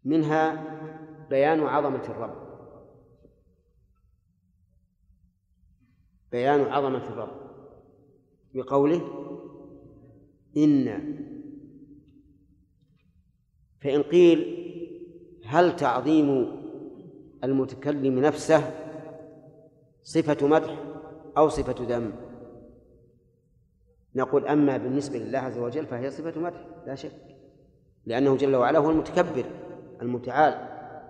منها بيان عظمة الرب، بيان عظمة الرب بقوله إنا. فإن قيل هل تعظيم المتكلم نفسه صفة مدح أو صفة ذم؟ نقول أما بالنسبة لله عز وجل فهي صفة مدح لا شك، لأنه جل وعلا هو المتكبر المتعال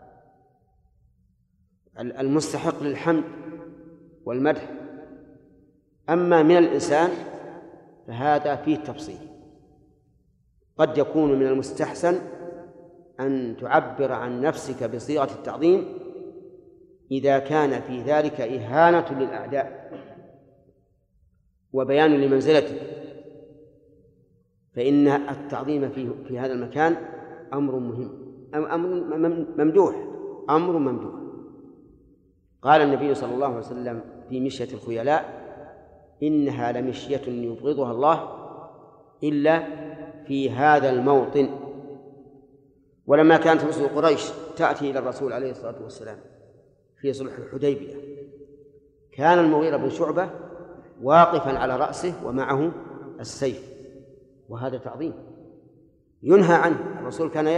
المستحق للحمد والمدح. أما من الإنسان فهذا فيه تفصيل، قد يكون من المستحسن أن تعبر عن نفسك بصيغة التعظيم إذا كان في ذلك إهانة للأعداء وبيان لمنزلتك، فإن التعظيم في هذا المكان أمر مهم، أمر ممدوح. قال النبي صلى الله عليه وسلم في مشية الخيلاء إنها لمشية يبغضها الله إلا في هذا الموطن. ولما كانت رسل قريش تأتي إلى الرسول عليه الصلاة والسلام في صلح الحديبية كان المغيرة بن شعبة واقفا على رأسه ومعه السيف، وهذا تعظيم ينهى عنه. الرسول كان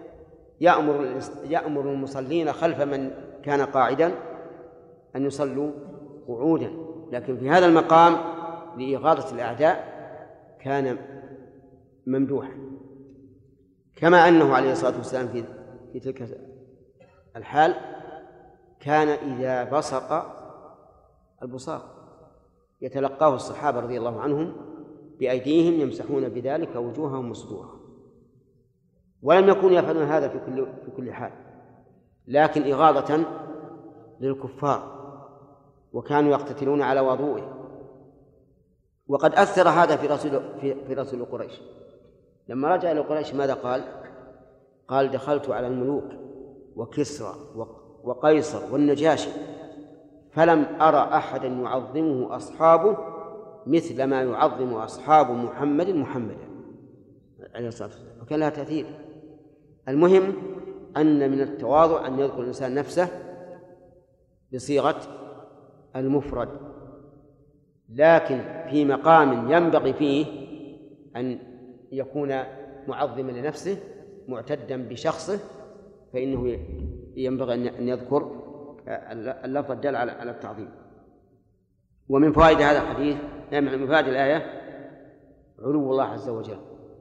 يأمر المصلين خلف من كان قاعدا أن يصلوا قعودا، لكن في هذا المقام لإغاظة الأعداء كان ممدوحا. كما أنه عليه الصلاة والسلام في تلك الحال كان إذا بصق البصاق يتلقاه الصحابة رضي الله عنهم بأيديهم يمسحون بذلك وجوههم وصدورهم، ولم يكونوا يفعلون هذا في كل حال، لكن إغاظة للكفار، وكانوا يقتتلون على وضوئه. وقد أثر هذا في رسول قريش لما رجع إلى قريش ماذا قال دخلت على الملوك وكسرى وقيصر والنجاشي فلم أرى أحدا يعظمه أصحابه مثل ما يعظم أصحاب محمدا عليه الصلاة والسلام، وكان لها تأثير. المهم أن من التواضع أن يذكر الإنسان نفسه بصيغة المفرد، لكن في مقام ينبغي فيه أن يكون معظما لنفسه معتدا بشخصه فإنه ينبغي أن يذكر اللفظ الدال على التعظيم. ومن فوائد هذا الحديث من فوائد الآية علو الله عز وجل،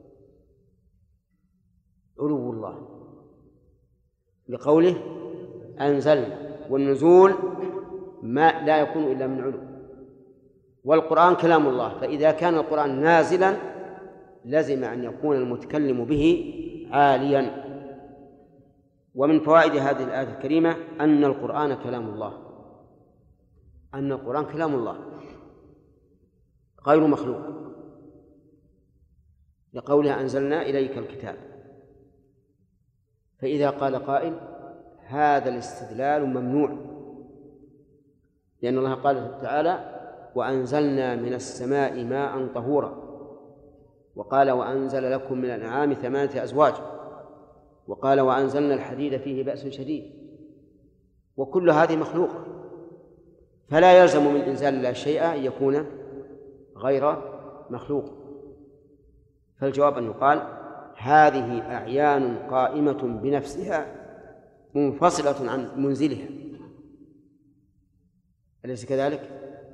علو الله لقوله أنزلنا، والنزول ما لا يكون إلا من علو، والقرآن كلام الله، فإذا كان القرآن نازلا لزم أن يكون المتكلم به عاليا. ومن فوائد هذه الآية الكريمة أن القرآن كلام الله، أن القرآن كلام الله غير مخلوق، لقولها أنزلنا إليك الكتاب. فإذا قال قائل هذا الاستدلال ممنوع، لأن الله قال تعالى وأنزلنا من السماء ماء طهورا، وقال وأنزل لكم من الأنعام 8 أزواج، وقال وأنزلنا الحديد فيه بأس شديد، وكل هذه مخلوقة، فلا يلزم من إنزال الله شيئا أن يكون غير مخلوق. فالجواب أن يقال هذه أعيان قائمة بنفسها منفصلة عن منزلها، أليس كذلك؟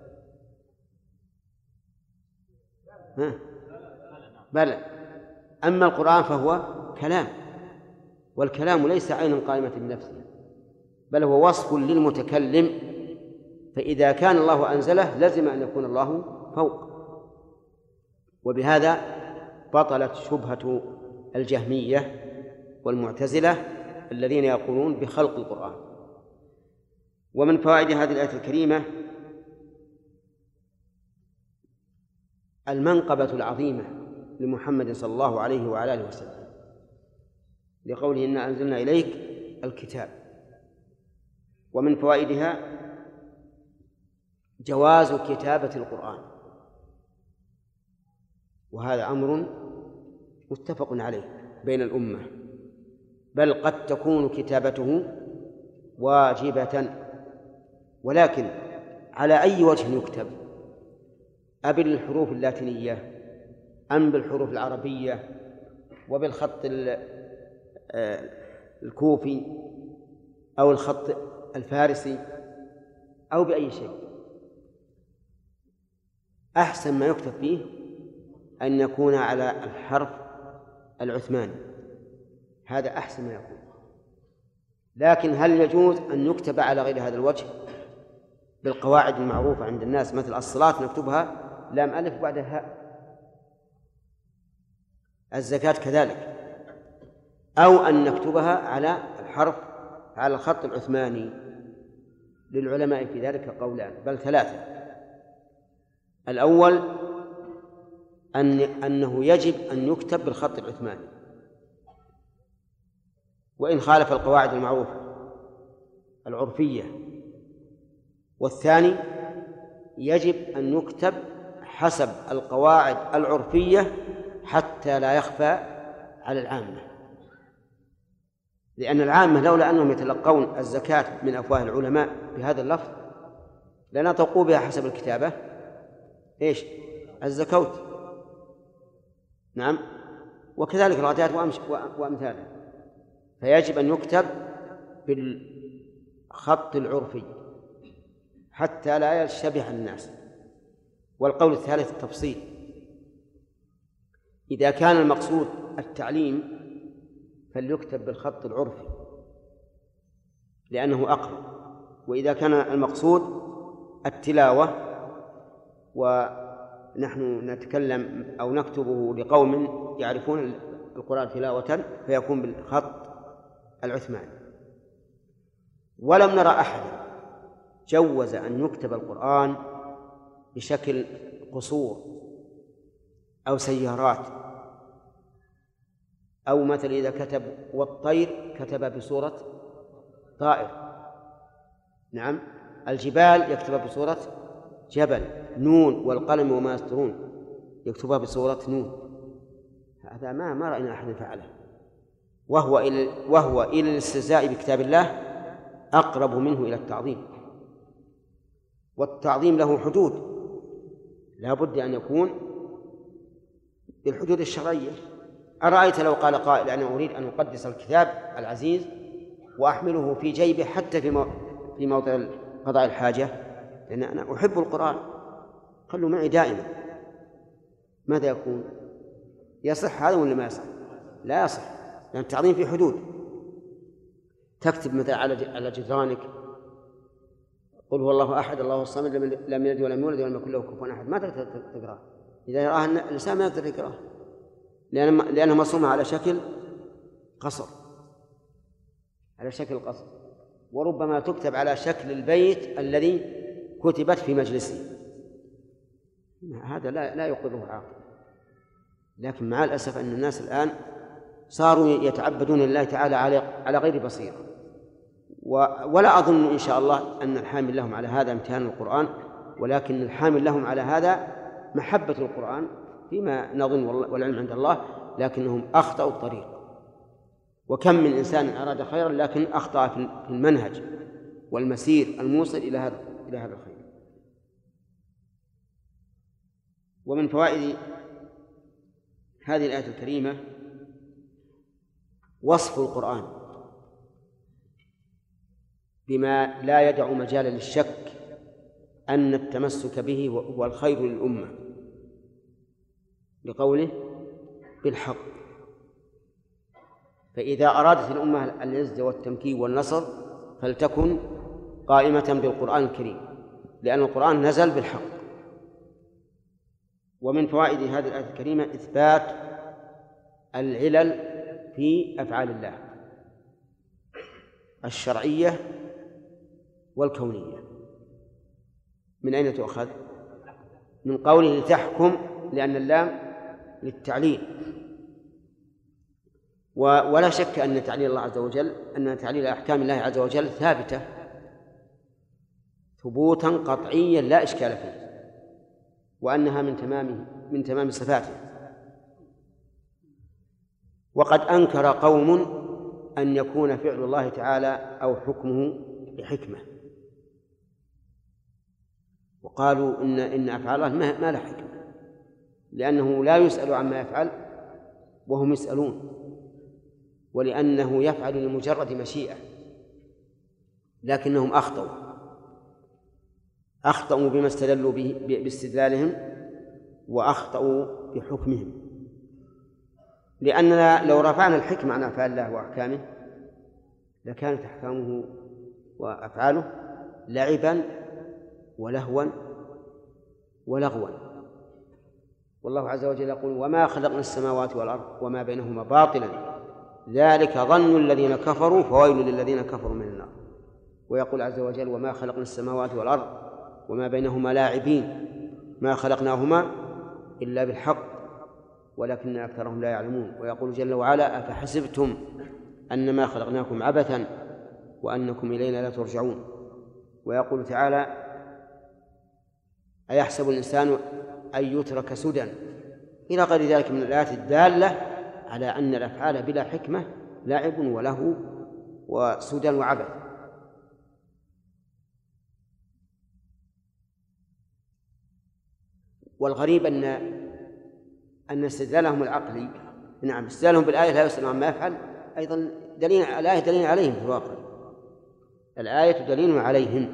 بلى. أما القرآن فهو كلام، والكلام ليس عينا قائمة بنفسه، بل هو وصف للمتكلم، فإذا كان الله أنزله لزم أن يكون الله فوق. وبهذا بطلت شبهة الجهمية والمعتزلة الذين يقولون بخلق القرآن. ومن فوائد هذه الآية الكريمة المنقبة العظيمة لمحمد صلى الله عليه وعلى آله وسلم، لقوله إنا أنزلنا إليك الكتاب. ومن فوائدها جواز كتابة القرآن، وهذا أمر متفق عليه بين الأمة، بل قد تكون كتابته واجبة، ولكن على أي وجه يكتب؟ أبالحروف اللاتينية أم بالحروف العربية وبالخط الكوفي أو الخط الفارسي أو بأي شيء؟ أحسن ما يكتب فيه أن يكون على الحرف العثماني، هذا أحسن ما يكون. لكن هل يجوز أن يكتب على غير هذا الوجه بالقواعد المعروفة عند الناس، مثل الصلاة نكتبها لام ألف بعدها هاء، الزكاة كذلك، أو أن نكتبها على الحرف على الخط العثماني؟ للعلماء في ذلك قولان بل ثلاثة. الأول أنه يجب أن يكتب بالخط العثماني وإن خالف القواعد المعروفة العرفية. والثاني يجب أن يكتب حسب القواعد العرفية حتى لا يخفى على العامة، لأن العامة لولا أنهم يتلقون الزكاة من أفواه العلماء بهذا اللفظ لنطقوا بها حسب الكتابة إيش؟ الزكوت. نعم، وكذلك الغداة وأمثالها. فيجب أن يكتب بالخط العرفي حتى لا يشتبه الناس. والقول الثالث التفصيل، إذا كان المقصود التعليم فليكتب بالخط العرفي لأنه أقرب، وإذا كان المقصود التلاوة ونحن نتكلم أو نكتبه لقوم يعرفون القرآن تلاوة فيكون بالخط العثماني. ولم نرى أحدا جوز أن يكتب القرآن بشكل قصور أو سيارات، أو مثل إذا كتب والطير كتب بصورة طائر. نعم، الجبال يكتب بصورة جبل، نون والقلم وما يسطرون يكتبها بصورة نون. هذا ما رأينا أحد فعله، وهو إلى الاستهزاء بكتاب الله أقرب منه إلى التعظيم، والتعظيم له حدود لا بد أن يكون بالحدود الشرعية. أرأيت لو قال قائل أنا أريد أن أقدس الكتاب العزيز وأحمله في جيبي حتى في موضع قضاء الحاجة لأن أنا أحب القرآن، خلوا معي دائما، ماذا يكون؟ يصح هذا ولا ما يصح؟ لا يصح، لأن التعظيم في حدود. تكتب مثلا على جدرانك قل هو الله أحد الله الصمد لم يلد ولم يولد ولم يكن له كفوا أحد، ما تقدر تقرأه. إذا يراها الإنسان ما يقدر يقرأه لأنه مصومة على شكل قصر، على شكل قصر، وربما تكتب على شكل البيت الذي كتبت في مجلسه. هذا لا يقره عاقل. لكن مع الأسف أن الناس الآن صاروا يتعبدون لله تعالى على غير بصيرة، ولا أظن إن شاء الله أن الحامل لهم على هذا امتهان القرآن، ولكن الحامل لهم على هذا محبة القرآن فيما نظن والعلم عند الله، لكنهم أخطأوا الطريق. وكم من إنسان أراد خيرا لكن أخطأ في المنهج والمسير الموصل إلى هذا الخير. ومن فوائد هذه الآية الكريمة وصف القرآن بما لا يدع مجال للشك أن التمسك به هو الخير للأمة، لقوله بالحق. فإذا أرادت الأمة العزة والتمكين والنصر فلتكن قائمة بالقرآن الكريم، لأن القرآن نزل بالحق. ومن فوائد هذه الآية الكريمة إثبات العلل في أفعال الله الشرعية والكونية. من أين تؤخذ؟ من قوله لتحكم، لأن اللام للتعليل، ولا شك أن تعليل الله عز وجل أن تعليل أحكام الله عز وجل ثابتة ثبوتا قطعيا لا إشكال فيه، وأنها من تمام صفاته. وقد أنكر قوم أن يكون فعل الله تعالى أو حكمه بحكمة، وقالوا إن أفعال الله ما لها حكمة، لأنه لا يسأل عما يفعل وهم يسألون، ولأنه يفعل لمجرد مشيئة، لكنهم أخطأوا بما استدلوا به باستدلالهم، وأخطأوا بحكمهم. لأننا لو رفعنا الحكمة عن أفعال الله وأحكامه لكانت أحكامه وأفعاله لعبا ولهوا ولغوا. والله عز وجل يقول: وما خلقنا السماوات والأرض وما بينهما باطلا ذلك ظن الذين كفروا فويل للذين كفروا من النار. ويقول عز وجل: وما خلقنا السماوات والأرض وما بينهما لاعبين ما خلقناهما إلا بالحق ولكن أكثرهم لا يعلمون. ويقول جل وعلا: أفحسبتم أنما خلقناكم عبثا وأنكم إلينا لا ترجعون. ويقول تعالى: أيحسب الإنسان أن يترك سدى، إلى غير ذلك من الآيات الدالة على أن الأفعال بلا حكمة لعب ولهو وسدى وعبث. والغريب أن استدلالهم العقلي، نعم استدلالهم بالآية لا يسأل عما يفعل، أيضا الآية دليل عليهم في الواقع، الآية دليل عليهم،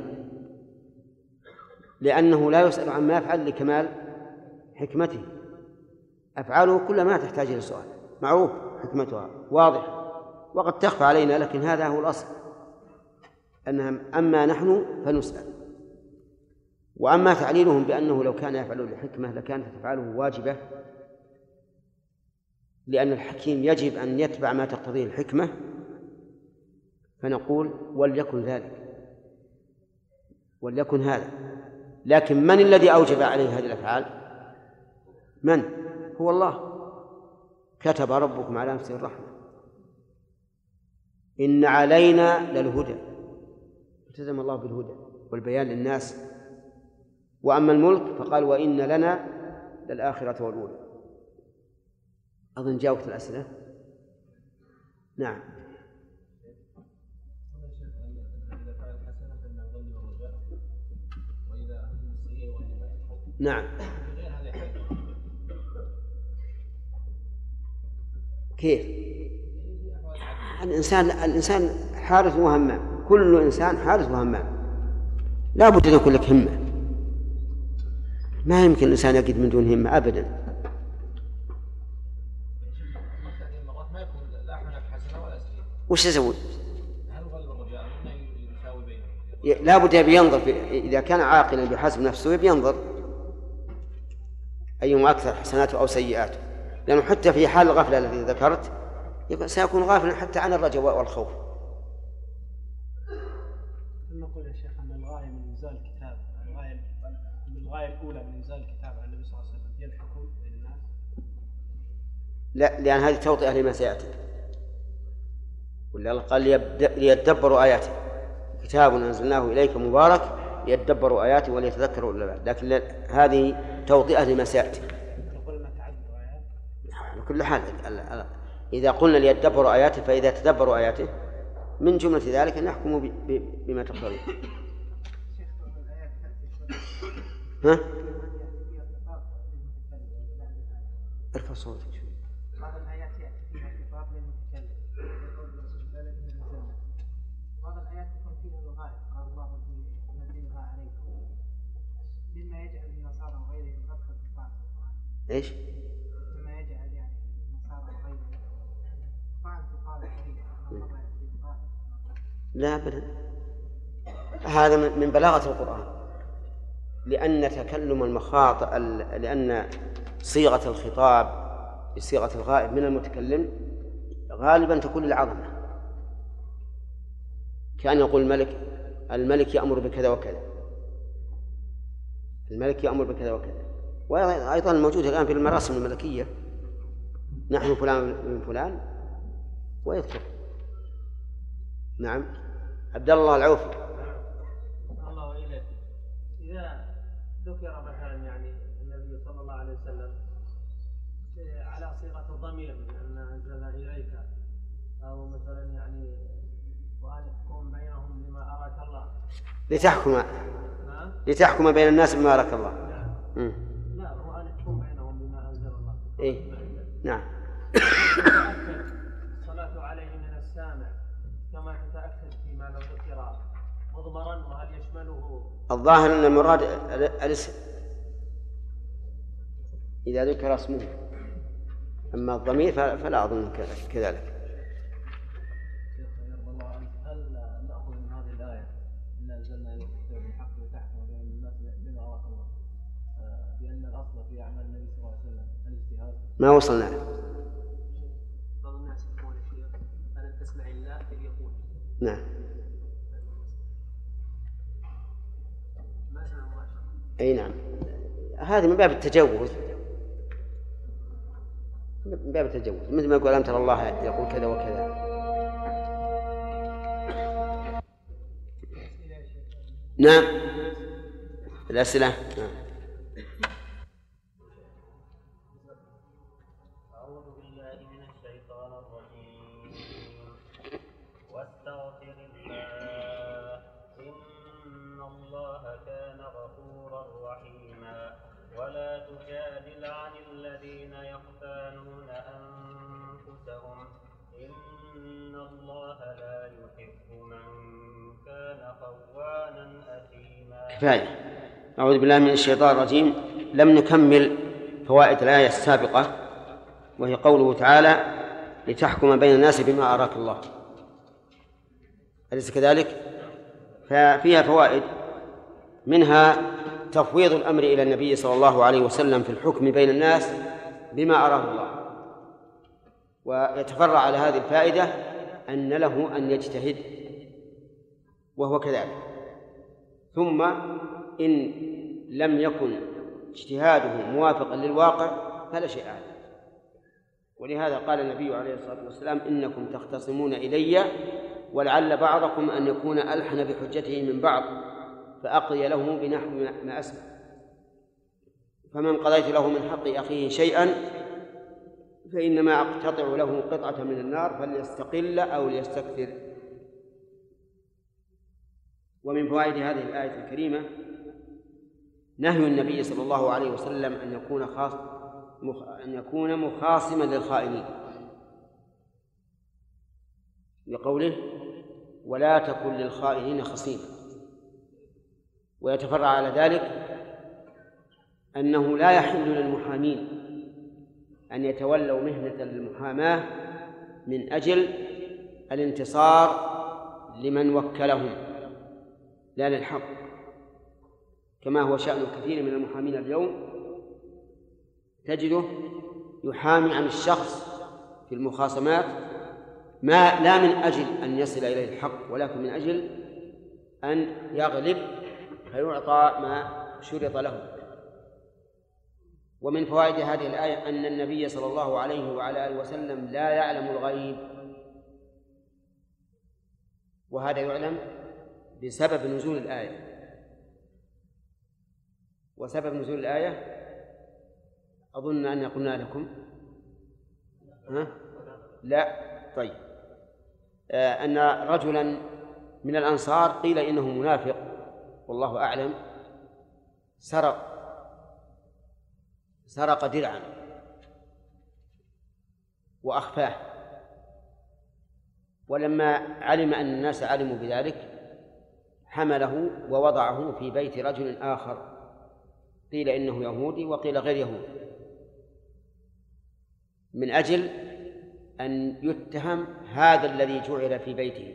لأنه لا يسأل عما يفعل لكمال حكمته. أفعاله كل ما تحتاج إلى سؤال، معروف حكمتها واضحة، وقد تخفى علينا، لكن هذا هو الأصل، أنها أما نحن فنسأل. وأما تعليلهم بأنه لو كان يفعل الحكمة لكانت أفعاله واجبة، لأن الحكيم يجب أن يتبع ما تقتضيه الحكمة، فنقول: وليكن ذلك، وليكن هذا. لكن من الذي أوجب عليه هذه الأفعال؟ من؟ هو الله. كتب ربكم على نفسه الرحمة إن علينا للهدى، التزم الله بالهدى والبيان للناس. وأما الملك فقال: وإن لنا للآخرة والأولى. أظن جاوبت الأسئلة. نعم. نعم. كيف؟ الإنسان حارس وهمام، كل إنسان حارس وهمام، لا بد أن يكون لك همة، ما يمكن الإنسان يجد من دون همة أبدا. وش يسوي؟ لا بد ينظر إذا كان عاقلا بحسب نفسه ينظر أيهما أكثر حسناته أو سيئاته، لأنه حتى في حال الغفلة التي ذكرت سيكون غافلا حتى عن الرجاء والخوف. نقول يا شيخ أن الغاية من إنزال الكتاب، الغاية الأولى من إنزال الكتاب عن النبي صلى الله عليه وسلم هي الحكم بين الناس. لا، لأن هذه توطئة لما سيأتي، ولا قال ليدبروا آياته، كتاب أنزلناه إليك مبارك ليدبروا آياته وليتذكروا الألباب، لكن هذه توطئة لما سيأتي. قلنا تعدد آيات على كل حال، إذا قلنا ليدبروا آياته فإذا تدبروا آياته من جملة ذلك أن يحكموا بما تقتضيه. ها؟ ارفع صوتك شوي. بعض الآيات يأتي فيها خطاب للمتكلم، بعض الآيات تكون فيها الغاية، قال الله ينزلها عليكم، مما يجعل النصارى وغيرهم مدخل في بعض القرآن. إيش؟ مما يجعل يعني النصارى وغيرهم بعض القرآن الكريم. لا أبدا، هذا من بلاغة القرآن، لأن تكلم المخاطب، لأن صيغة الخطاب بصيغة الغائب من المتكلم غالبا تكون للعظمة، كان يقول الملك يأمر بكذا وكذا، الملك يأمر بكذا وكذا. وأيضا موجود الآن في المراسم الملكية: نحن فلان من فلان، ويذكر. نعم. عبد الله العوفي. الله إليك، إذا ذكر مثلا يعني النبي صلى الله عليه وسلم على صيغة الضمير أن أنزلنا إليك، أو مثلا يعني لتحكم بين الناس بما أراك الله. لا هو أن يحكم بينهم بما أنزل الله. إيه نعم. الصلاة عليه من السامع كما تتأكد فيما لو ذكر مضمرا وهل يشمله. الظاهر أن المراد الاسم إذا ذكر اسمه، أما الضمير فلا أظن كذلك. هل نأخذ من هذه الآية إن أنزلنا إليك الكتاب بالحق لتحكم بين الناس بما أراك الله، بأن الأصل في أعمال النبي صلى الله عليه وسلم الاجتهاد؟ ما وصلنا له. بعض الناس يقول الشيخ ألم تسمع الله يقول. نعم. ما سمع مباشرة. أي نعم، هذه من باب التجوز، من باب التجوز، مثل ما يقول ألم ترى الله يقول كذا وكذا. نعم الأسئلة. نعم. أعوذ بالله من الشيطان الرجيم. واستغفر الله إن الله كان غفورا رحيما. ولا تجادل عن الذين يختانون أنفسهم إن الله لا يحب من كان خوانا أثيما. كفاية. أعوذ بالله من الشيطان الرجيم. لم نكمل فوائد الآية السابقة وهي قوله تعالى لتحكم بين الناس بما أراك الله، أليس كذلك؟ ففيها فوائد، منها تفويض الأمر إلى النبي صلى الله عليه وسلم في الحكم بين الناس بما أراه الله، ويتفرع على هذه الفائدة أن له أن يجتهد وهو كذلك، ثم إن لم يكن اجتهاده موافقا للواقع فلا شيء عليه. ولهذا قال النبي عليه الصلاة والسلام إنكم تختصمون إلي ولعل بعضكم أن يكون ألحن بحجته من بعض فأقضي له بنحو ما أسمع، فمن قضيت له من حق أخيه شيئا فإنما أقتطع له قطعة من النار فليستقل أو ليستكثر. ومن فوائد هذه الآية الكريمة نهي النبي صلى الله عليه وسلم أن يكون مخاصما للخائنين، لقوله ولا تكن للخائنين خصيما. ويتفرع على ذلك أنه لا يحل للمحامين أن يتولوا مهنة المحاماة من أجل الانتصار لمن وكلهم لا للحق، كما هو شأن كثير من المحامين اليوم، تجده يحامي عن الشخص في المخاصمات ما لا من أجل أن يصل إليه الحق ولكن من أجل أن يغلب فيعطى ما شرط له. ومن فوائد هذه الآية أن النبي صلى الله عليه وعلى آله وسلم لا يعلم الغيب، وهذا يعلم بسبب نزول الآية. وسبب نزول الآية أظن أن قلنا لكم لا طيب أن رجلا من الأنصار قيل إنه منافق والله أعلم سرق درعا وأخفاه، ولما علم أن الناس علموا بذلك حمله ووضعه في بيت رجل آخر قيل إنه يهودي وقيل غير يهودي، من أجل أن يتهم هذا الذي جعل في بيته.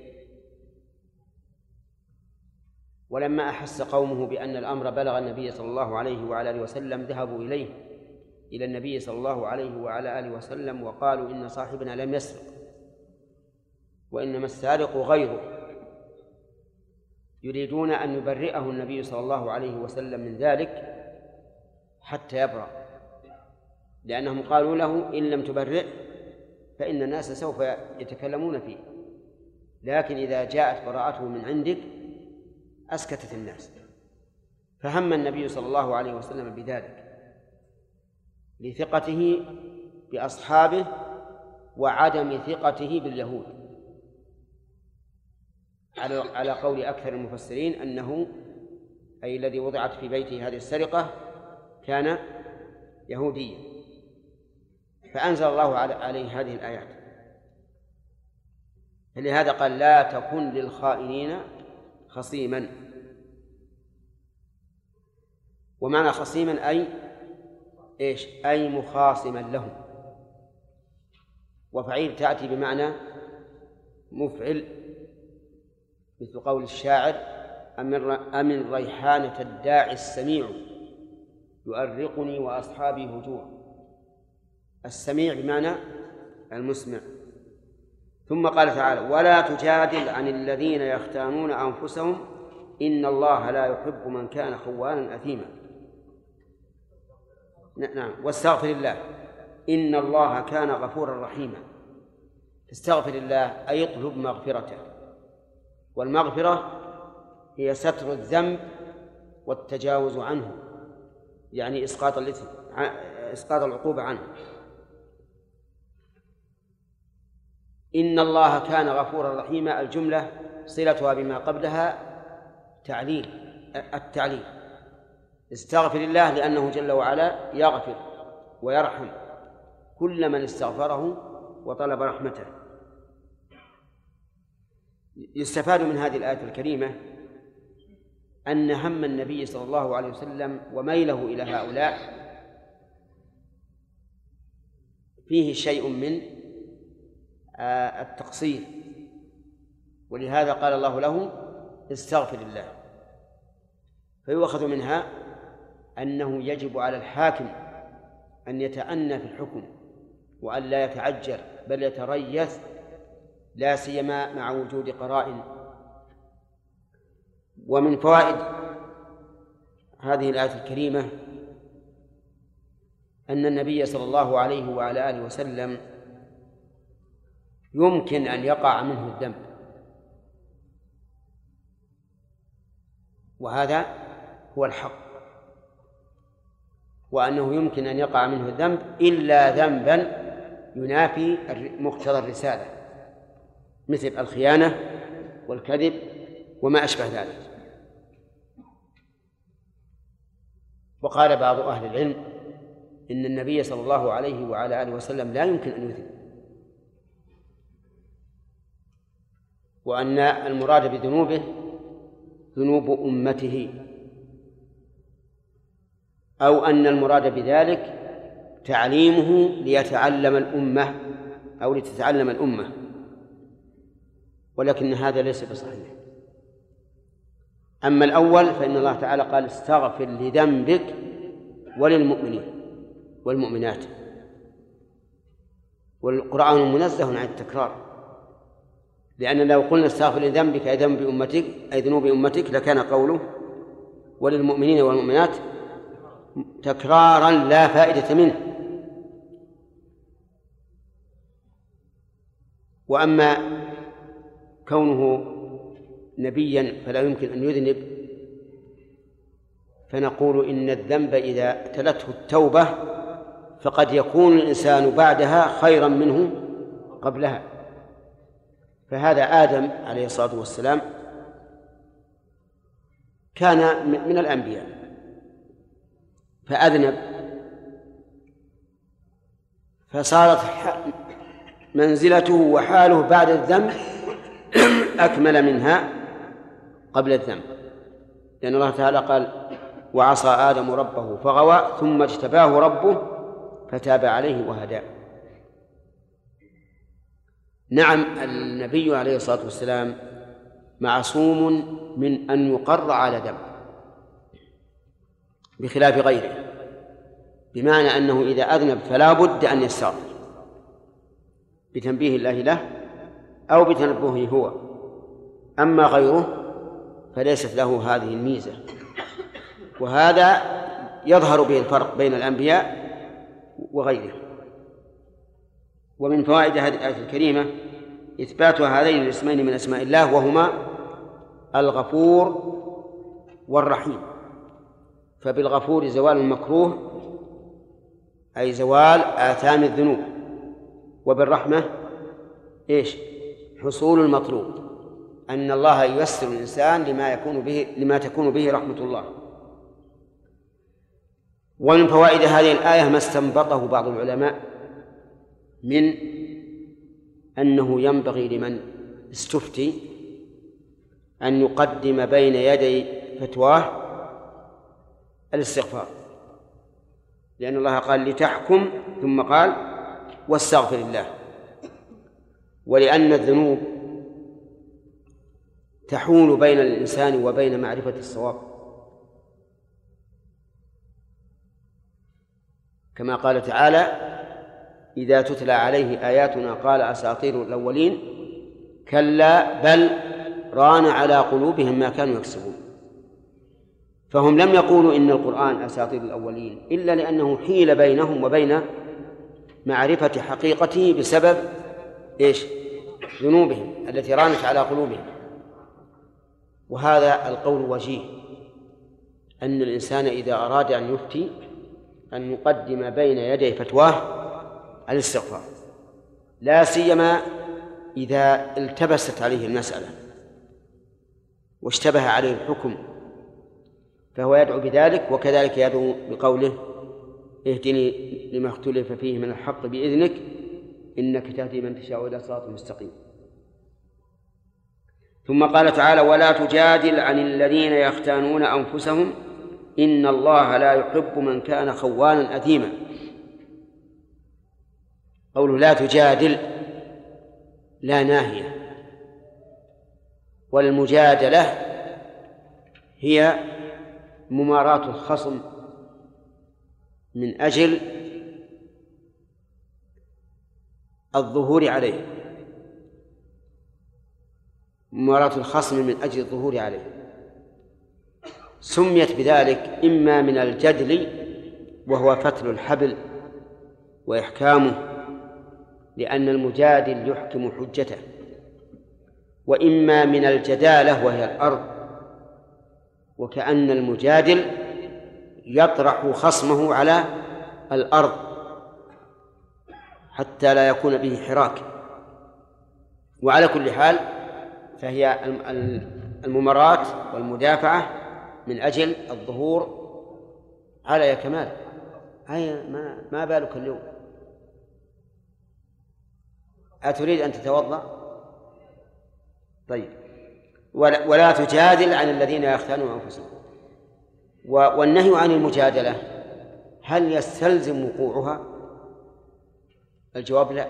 ولما أحس قومه بأن الأمر بلغ النبي صلى الله عليه وعلى آله وسلم ذهبوا إلى النبي صلى الله عليه وعلى آله وسلم وقالوا إن صاحبنا لم يسرق وإنما السارق غيره، يريدون أن يبرئه النبي صلى الله عليه وسلم من ذلك حتى يبرأ، لأنهم قالوا له إن لم تبرئ فإن الناس سوف يتكلمون فيه، لكن إذا جاءت براءته من عندك أسكتت الناس. فهم النبي صلى الله عليه وسلم بذلك لثقته بأصحابه وعدم ثقته باليهود، على قول أكثر المفسرين أنه أي الذي وضعت في بيته هذه السرقة كان يهوديا، فأنزل الله عليه هذه الآيات. فلهذا قال لا تكن للخائنين خصيما. ومعنى خصيما أي إيش؟ أي مخاصما لهم. وفعيل تأتي بمعنى مفعل، مثل قول الشاعر أمن ريحانة الداعي السميع يؤرقني وأصحابي هجوع. السميع بمعنى المسمع. ثم قال تعالى ولا تجادل عن الذين يختانون أنفسهم إن الله لا يحب من كان خوانا أثيما. نعم، واستغفر الله إن الله كان غفورا رحيما. استغفر الله أي اطلب مغفرته، والمغفرة هي ستر الذنب والتجاوز عنه، يعني إسقاط الإثم، إسقاط العقوبة عنه. إن الله كان غفورا رحيما، الجملة صلتها بما قبلها التعليل. استغفر الله لأنه جل وعلا يغفر ويرحم كل من استغفره وطلب رحمته. يستفاد من هذه الآية الكريمة أن هم النبي صلى الله عليه وسلم وميله إلى هؤلاء فيه شيء من التقصير، ولهذا قال الله له استغفر الله. فيؤخذ منها أنه يجب على الحاكم أن يتأنى في الحكم وأن لا يتعجل بل يتريث، لا سيما مع وجود قرائن. ومن فوائد هذه الآية الكريمة أن النبي صلى الله عليه وعلى آله وسلم يمكن أن يقع منه الذنب، وهذا هو الحق، وأنه يمكن أن يقع منه الذنب إلا ذنبا ينافي مقتضى الرسالة، مثل الخيانة والكذب وما أشبه ذلك. وقال بعض أهل العلم إن النبي صلى الله عليه وعلى آله وسلم لا يمكن أن يذنب، وأن المراد بذنوبه ذنوب أمته، أو أن المراد بذلك تعليمه ليتعلم الأمة أو لتتعلم الأمة، ولكن هذا ليس بصحيح. أما الأول فإن الله تعالى قال استغفر لذنبك وللمؤمنين والمؤمنات، والقرآن منزه عن التكرار، لأن لو قلنا استغفر لذنبك أي ذنب أمتك أي ذنوب أمتك لكان قوله وللمؤمنين والمؤمنات تكرارا لا فائدة منه. وأما كونه نبيا فلا يمكن أن يذنب، فنقول إن الذنب إذا تلته التوبة فقد يكون الإنسان بعدها خيرا منه قبلها. فهذا آدم عليه الصلاة والسلام كان من الأنبياء فأذنب، فصارت منزلته وحاله بعد الذنب أكمل منها قبل الذنب، لأن الله تعالى قال وعصى آدم ربه فغوى ثم اجتباه ربه فتاب عليه وهداه. نعم، النبي عليه الصلاة والسلام معصوم من أن يقر على ذنب بخلاف غيره، بمعنى أنه إذا أذنب فلا بد أن يستغفر بتنبيه الله له أو بتنبهه هو. أما غيره فليست له هذه الميزة، وهذا يظهر به الفرق بين الأنبياء وغيره. ومن فوائد هذه الآية الكريمة إثبات هذين الاسمين من أسماء الله، وهما الغفور والرحيم. فبالغفور زوال المكروه أي زوال آثام الذنوب، وبالرحمة إيش؟ حصول المطلوب أن الله ييسر الإنسان لما تكون به رحمة الله. ومن فوائد هذه الآية ما استنبطه بعض العلماء من أنه ينبغي لمن استفتي أن يقدم بين يدي فتواه الاستغفار، لأن الله قال لتحكم ثم قال واستغفر الله، ولأن الذنوب تحول بين الإنسان وبين معرفة الصواب، كما قال تعالى إذا تتلى عليه آياتنا قال أساطير الأولين كلا بل ران على قلوبهم ما كانوا يكسبون. فهم لم يقولوا إن القرآن أساطير الأولين إلا لأنه حيل بينهم وبين معرفة حقيقته بسبب ذنوبهم التي رانت على قلوبهم. وهذا القول وجيه، أن الإنسان إذا أراد أن يفتي أن يقدم بين يدي فتواه الاستغفار، لا سيما إذا التبست عليه المسألة واشتبه عليه الحكم، فهو يدعو بذلك، وكذلك يدعو بقوله اهدني لما اختلف فيه من الحق بإذنك إنك تهدي من تشاء إلى صراط مستقيم. ثم قال تعالى ولا تجادل عن الذين يختانون أنفسهم إن الله لا يحب من كان خوانا أثيما. قوله لا تجادل لا ناهية، والمجادلة هي مماراة الخصم من أجل الظهور عليه، مماراة الخصم من أجل الظهور عليه. سميت بذلك إما من الجدل وهو فتل الحبل وإحكامه لأن المجادل يحكم حجته، وإما من الجدالة وهي الأرض، وكأن المجادل يطرح خصمه على الأرض حتى لا يكون به حراك. وعلى كل حال فهي الممارات والمدافعة من أجل الظهور على كمال. ما بالك اليوم؟ أتريد أن تتوضأ؟ طيب. ولا تجادل عن الذين يختانون أنفسهم. والنهي عن المجادلة هل يستلزم وقوعها؟ الجواب لا.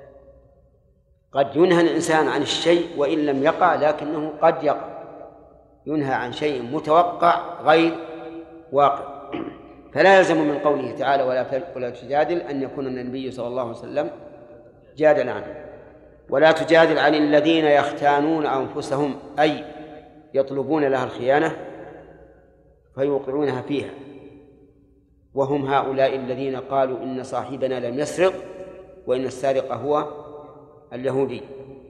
قد ينهى الإنسان عن الشيء وإن لم يقع، لكنه قد يقع، ينهى عن شيء متوقع غير واقع. فلا يلزم من قوله تعالى ولا تجادل أن يكون النبي صلى الله عليه وسلم جادل عنه. ولا تجادل عن الذين يختانون أنفسهم أي يطلبون لها الخيانة فيوقعونها فيها، وهم هؤلاء الذين قالوا إن صاحبنا لم يسرق وإن السارق هو اليهودي.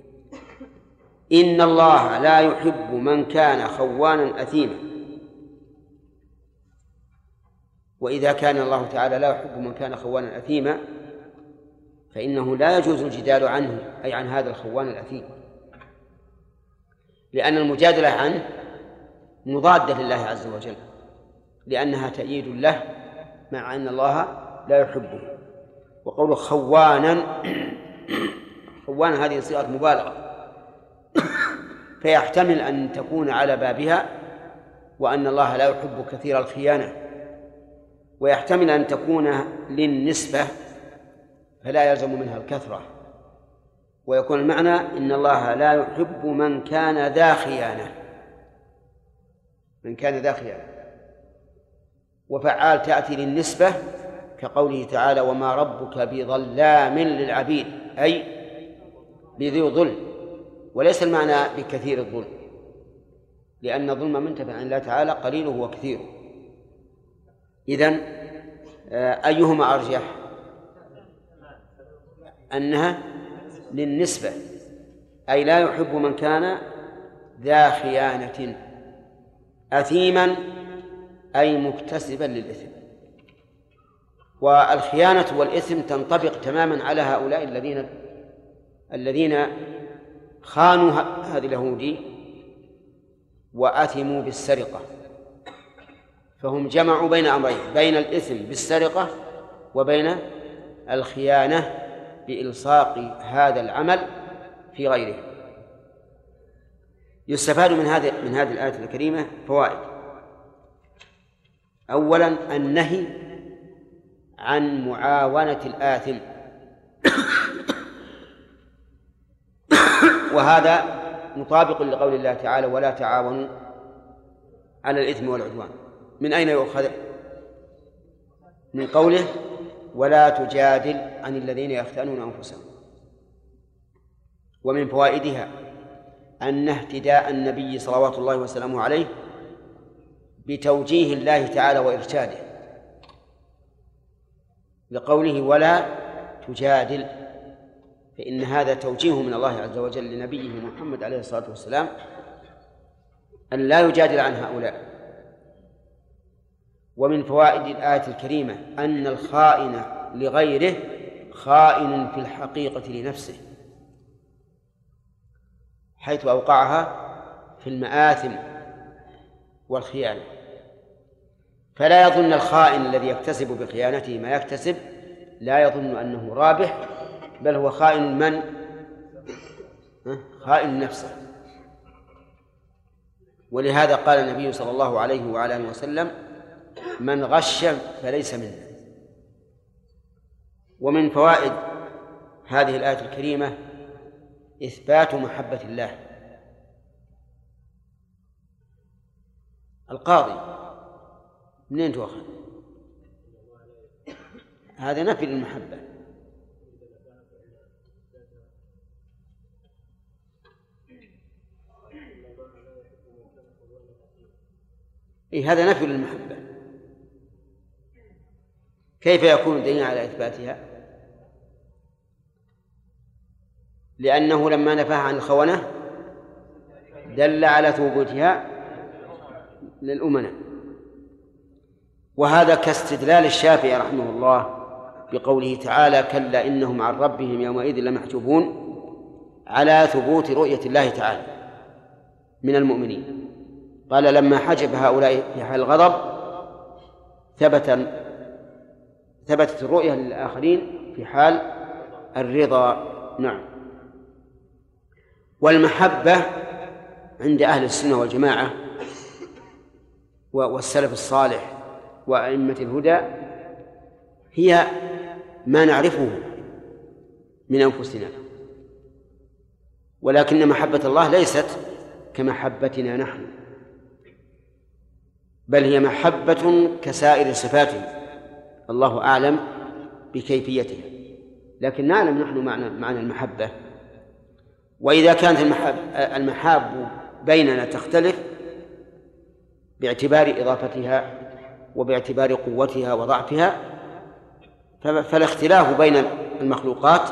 إن الله لا يحب من كان خوانا أثيما. وإذا كان الله تعالى لا يحب من كان خوانا أثيما فإنه لا يجوز الجدال عنه، أي عن هذا الخوان الأثيم، لأن المجادلة عنه مضادة لله عز وجل، لأنها تأييد له مع أن الله لا يحبه. وقوله خوانا خوانا هذه صيغة مبالغة، فيحتمل أن تكون على بابها وأن الله لا يحب كثير الخيانة، ويحتمل أن تكون للنسبة فلا يلزم منها الكثرة، ويكون المعنى إن الله لا يحب من كان ذا خيانة، من كان ذا خيانة. وفعال تأتي للنسبة كقوله تعالى وما ربك بظلام للعبيد، أي بذي ظلم، وليس المعنى بكثير الظلم، لأن الظلم منتفع عن الله تعالى قليله وكثيره. إذن أيهما أرجح؟ أنها للنسبة، أي لا يحب من كان ذا خيانة أثيما أي مكتسبا للإثم. والخيانة والإثم تنطبق تماما على هؤلاء الذين خانوا هذا اليهودي وأثموا بالسرقة، فهم جمعوا بين أمرين، بين الإثم بالسرقة وبين الخيانة بإلصاق هذا العمل في غيره. يستفاد من هذه الآية الكريمة فوائد. أولا النهي عن معاونة الآثم، وهذا مطابق لقول الله تعالى ولا تعاونوا على الإثم والعدوان. من أين يؤخذ؟ من قوله ولا تجادل عن الذين يختانون أنفسهم. ومن فوائدها أن اهتداء النبي صلوات الله وسلامه عليه بتوجيه الله تعالى وإرشاده، لقوله ولا تجادل، فإن هذا توجيه من الله عز وجل لنبيه محمد عليه الصلاة والسلام أن لا يجادل عن هؤلاء. ومن فوائد الآية الكريمة أن الخائن لغيره خائن في الحقيقة لنفسه، حيث أوقعها في المآثم والخيانة. فلا يظن الخائن الذي يكتسب بخيانته ما يكتسب، لا يظن أنه رابح، بل هو خائن من؟ خائن نفسه. ولهذا قال النبي صلى الله عليه وعلى آله وسلم من غش فليس منا. ومن فوائد هذه الآية الكريمة إثبات محبة الله. القاضي منين تؤخذ؟ هذا نفي للمحبة. هذا نفي للمحبة، كيف يكون دليلا على إثباتها؟ لأنه لما نفاها عن الخونة دل على ثبوتها للأمناء. وهذا كاستدلال الشافعي رحمه الله بقوله تعالى كلا إنهم عن ربهم يومئذ لمحجوبون، على ثبوت رؤية الله تعالى من المؤمنين. قال لما حجب هؤلاء في حال الغضب ثبتت الرؤية للآخرين في حال الرضا. نعم. والمحبة عند أهل السنة والجماعة والسلف الصالح وأئمة الهدى هي ما نعرفه من أنفسنا، ولكن محبة الله ليست كمحبتنا نحن، بل هي محبة كسائر صفاته، الله أعلم بكيفيتها، لكن نعلم نحن معنى المحبة. وإذا كانت المحاب بيننا تختلف باعتبار إضافتها وباعتبار قوتها وضعفها، فالاختلاف بين المخلوقات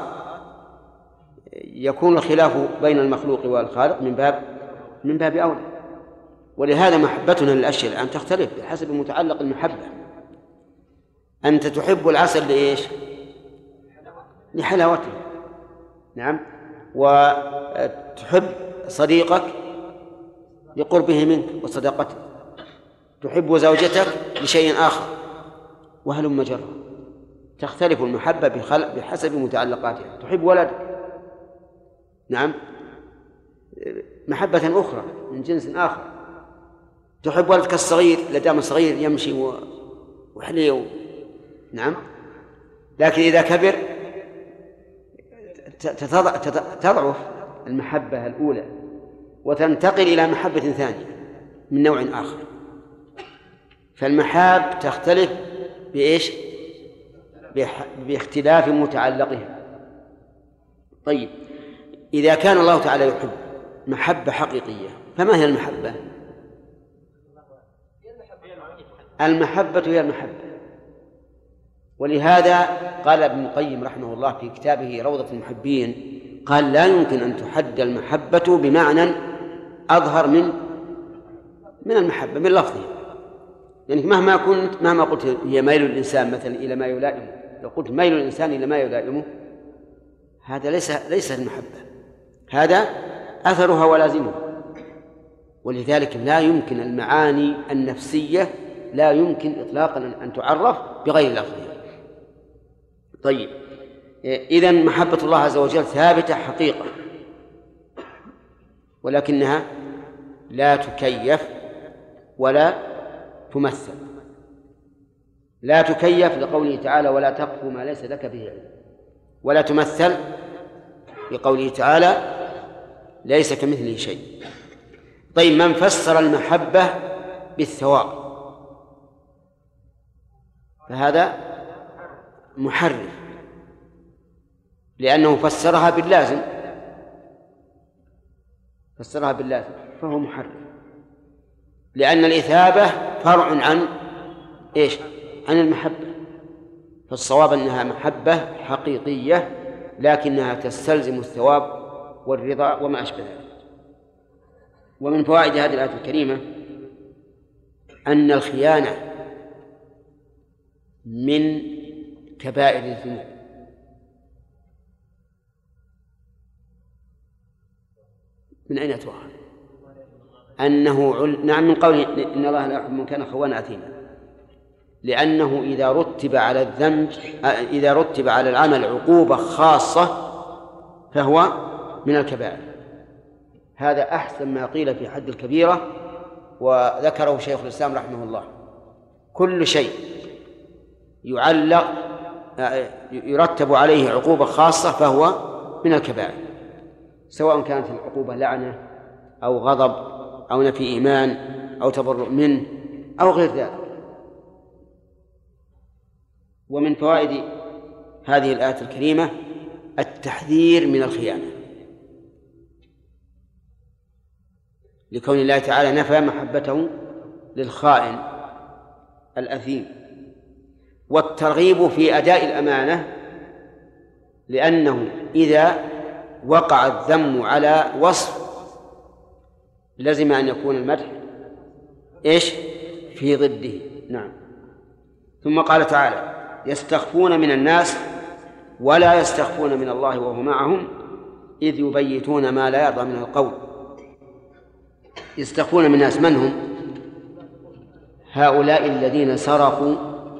يكون الخلاف بين المخلوق والخالق من باب أولى. ولهذا محبتنا للأشياء الآن تختلف بحسب متعلق المحبة. أنت تحب العسل لإيش؟ لحلاوته، نعم. وتحب صديقك لقربه منك وصداقته، تحب زوجتك لشيء آخر، وهلم جرا. تختلف المحبة بحسب متعلقاتها. تحب ولدك، نعم، محبة أخرى من جنس آخر. تحب ولدك الصغير لدام صغير يمشي وحليه، نعم، لكن إذا كبر تضعف المحبة الأولى وتنتقل إلى محبة ثانية من نوع آخر. فالمحاب تختلف بإيش؟ باختلاف متعلقها. طيب، إذا كان الله تعالى يحب محبة حقيقية، فما هي المحبة؟ المحبة هي المحبة. ولهذا قال ابن القيم رحمه الله في كتابه روضة المحبين، قال لا يمكن أن تحد المحبة بمعنى أظهر من المحبة من لفظها. يعني مهما قلت هي ميل الإنسان مثلا إلى ما يلائمه، لو قلت ميل الإنسان إلى ما يلائمه، هذا ليس المحبة، هذا أثرها ولازمها. ولذلك لا يمكن المعاني النفسية لا يمكن إطلاقا أن تعرف بغير لفظها. طيب، إذن محبة الله عز وجل ثابتة حقيقة، ولكنها لا تكيف ولا تمثل. لا تكيف لقوله تعالى ولا تقف ما ليس لك به علم، ولا تمثل لقوله تعالى ليس كمثله شيء. طيب، من فسر المحبة بالثواب فهذا محرف، لأنه فسرها باللازم، فهو محرف، لأن الإثابة فرع عن إيش؟ عن المحبة. فالصواب أنها محبة حقيقية لكنها تستلزم الثواب والرضا وما أشبه ذلك. ومن فوائد هذه الآية الكريمة أن الخيانة من كبائر الذنوب. من أين أتوقع؟ نعم، من قوله إن الله لا يحب من كان خوانا أثيما، لأنه إذا رتب على العمل عقوبة خاصة فهو من الكبائر. هذا أحسن ما قيل في حد الكبيرة، وذكره شيخ الإسلام رحمه الله. كل شيء يرتب عليه عقوبة خاصة فهو من الكبائر، سواء كانت العقوبة لعنة أو غضب أو نفي إيمان أو تبرؤ منه أو غير ذلك. ومن فوائد هذه الآية الكريمة التحذير من الخيانة، لكون الله تعالى نفى محبته للخائن الأثيم، والترغيب في أداء الأمانة، لأنه إذا وقع الذم على وصف لازم أن يكون المدح إيش؟ في ضده. نعم. ثم قال تعالى يستخفون من الناس ولا يستخفون من الله وهو معهم إذ يبيتون ما لا يرضى من القول. يستخفون من الناس، من هم؟ هؤلاء الذين سرقوا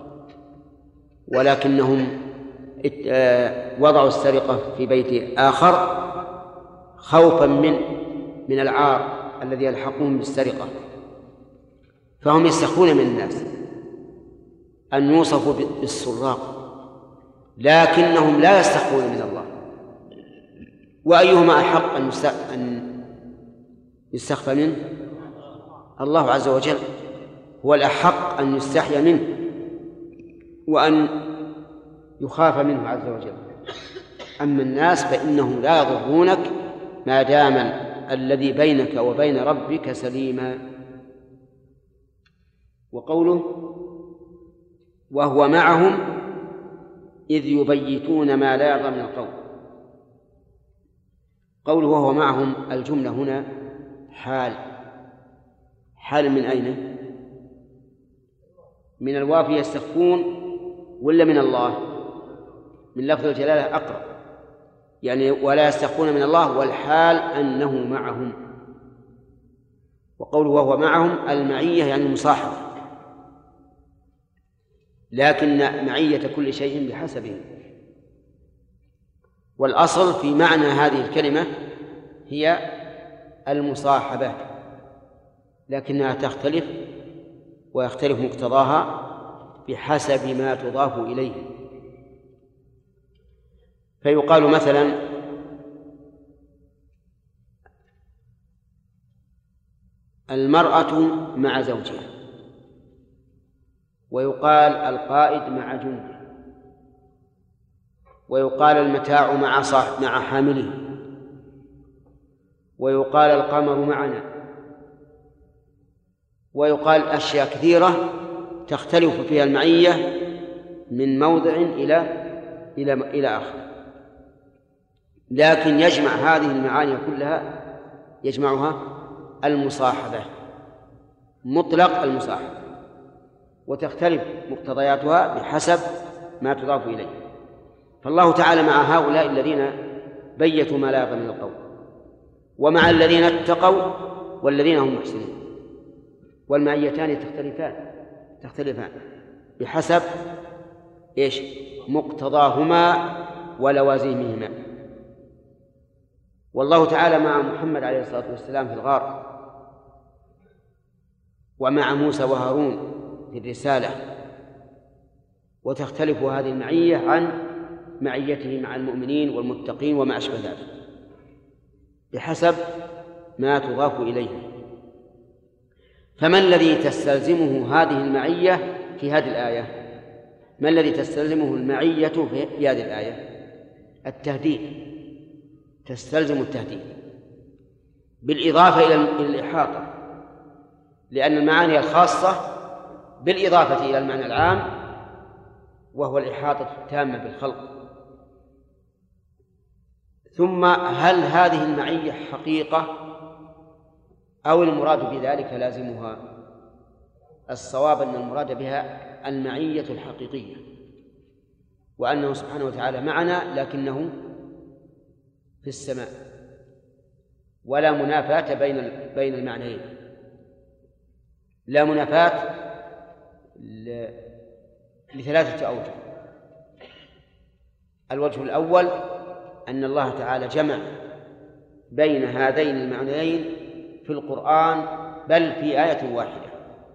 ولكنهم وضعوا السرقة في بيت آخر خوفا من العار الذي يلحقهم بالسرقة، فهم يستخفون من الناس أن يوصفوا بالسراق، لكنهم لا يستخفون من الله. وأيهما أحق أن يستخفى منه؟ الله عز وجل هو الأحق أن يستحيا منه وأن يخاف منه عز وجل. أما الناس فإنهم لا يضرونك ما دام الذي بينك وبين ربك سليما. وقوله وهو معهم إذ يبيتون ما لا يرضى من القول، قوله وهو معهم الجملة هنا حال من أين؟ من الواو يستخفون ولا من الله؟ من لفظ الجلالة أقرب، يعني ولا يستخفون من الله والحال أنه معهم. وقوله وهو معهم المعية يعني المصاحبة، لكن معية كل شيء بحسبه. والأصل في معنى هذه الكلمة هي المصاحبة، لكنها تختلف ويختلف مقتضاها بحسب ما تضاف إليه. فيقال مثلا المرأة مع زوجها، ويقال القائد مع جنده، ويقال المتاع مع حامله، ويقال القمر معنا، ويقال أشياء كثيرة تختلف فيها المعية من موضع إلى آخر، لكن يجمع هذه المعاني كلها يجمعها المصاحبة، مطلق المصاحبة، وتختلف مقتضياتها بحسب ما تضاف إليه. فالله تعالى مع هؤلاء الذين بيتوا ما لا يرضى من القول، ومع الذين اتقوا والذين هم محسنون. والمعيتان تختلفان بحسب إيش؟ مقتضاهما ولوازمهما. والله تعالى مع محمد عليه الصلاة والسلام في الغار، ومع موسى وهارون في الرسالة، وتختلف هذه المعية عن معيته مع المؤمنين والمتقين وما أشبه ذلك بحسب ما تضاف إليه. فما الذي تستلزمه هذه المعية في هذه الآية؟ ما الذي تستلزمه المعية في هذه الآية؟ التهديد، تستلزم التهديد بالإضافة إلى الإحاطة، لأن المعاني الخاصة بالإضافة إلى المعنى العام وهو الإحاطة التامة بالخلق. ثم هل هذه المعية حقيقة أو المراد بذلك لازمها؟ الصواب أن المراد بها المعية الحقيقية، وأنه سبحانه وتعالى معنا لكنه في السماء، ولا منافاة بين المعنيين، لا منافاة لثلاثة أوجه. الوجه الأول أن الله تعالى جمع بين هذين المعنيين في القرآن، بل في آية واحدة.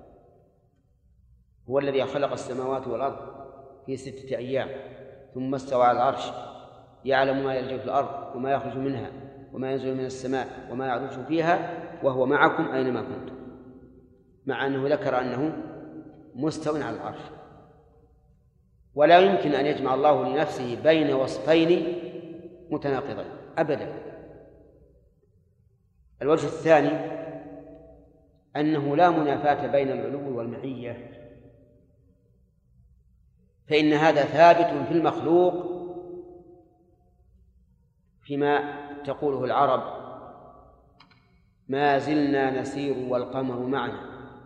هو الذي خلق السماوات والأرض في 6 أيام ثم استوى على العرش، يعلم ما يلج في الأرض وما يخرج منها وما ينزل من السماء وما يعرج فيها وهو معكم أينما كنتم، مع أنه ذكر أنه مستوٍ على العرش. ولا يمكن أن يجمع الله لنفسه بين وصفين متناقضين أبدا. الوجه الثاني أنه لا منافاة بين العلو والمعية، فإن هذا ثابت في المخلوق فيما تقوله العرب: ما زلنا نسير والقمر معنا،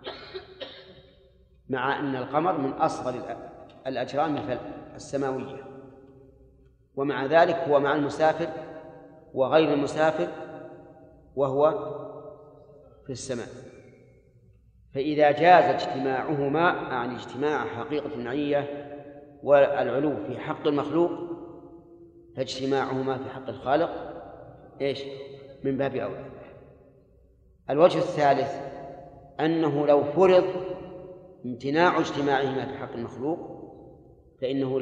مع أن القمر من أصغر الأجرام السماوية، ومع ذلك هو مع المسافر وغير المسافر وهو في السماء. فإذا جاز اجتماعهما، يعني اجتماع حقيقة المعية والعلو في حق المخلوق، فاجتماعهما في حق الخالق إيش؟ من باب أولى. الوجه الثالث أنه لو فرض امتناع اجتماعهما في حق المخلوق فإنه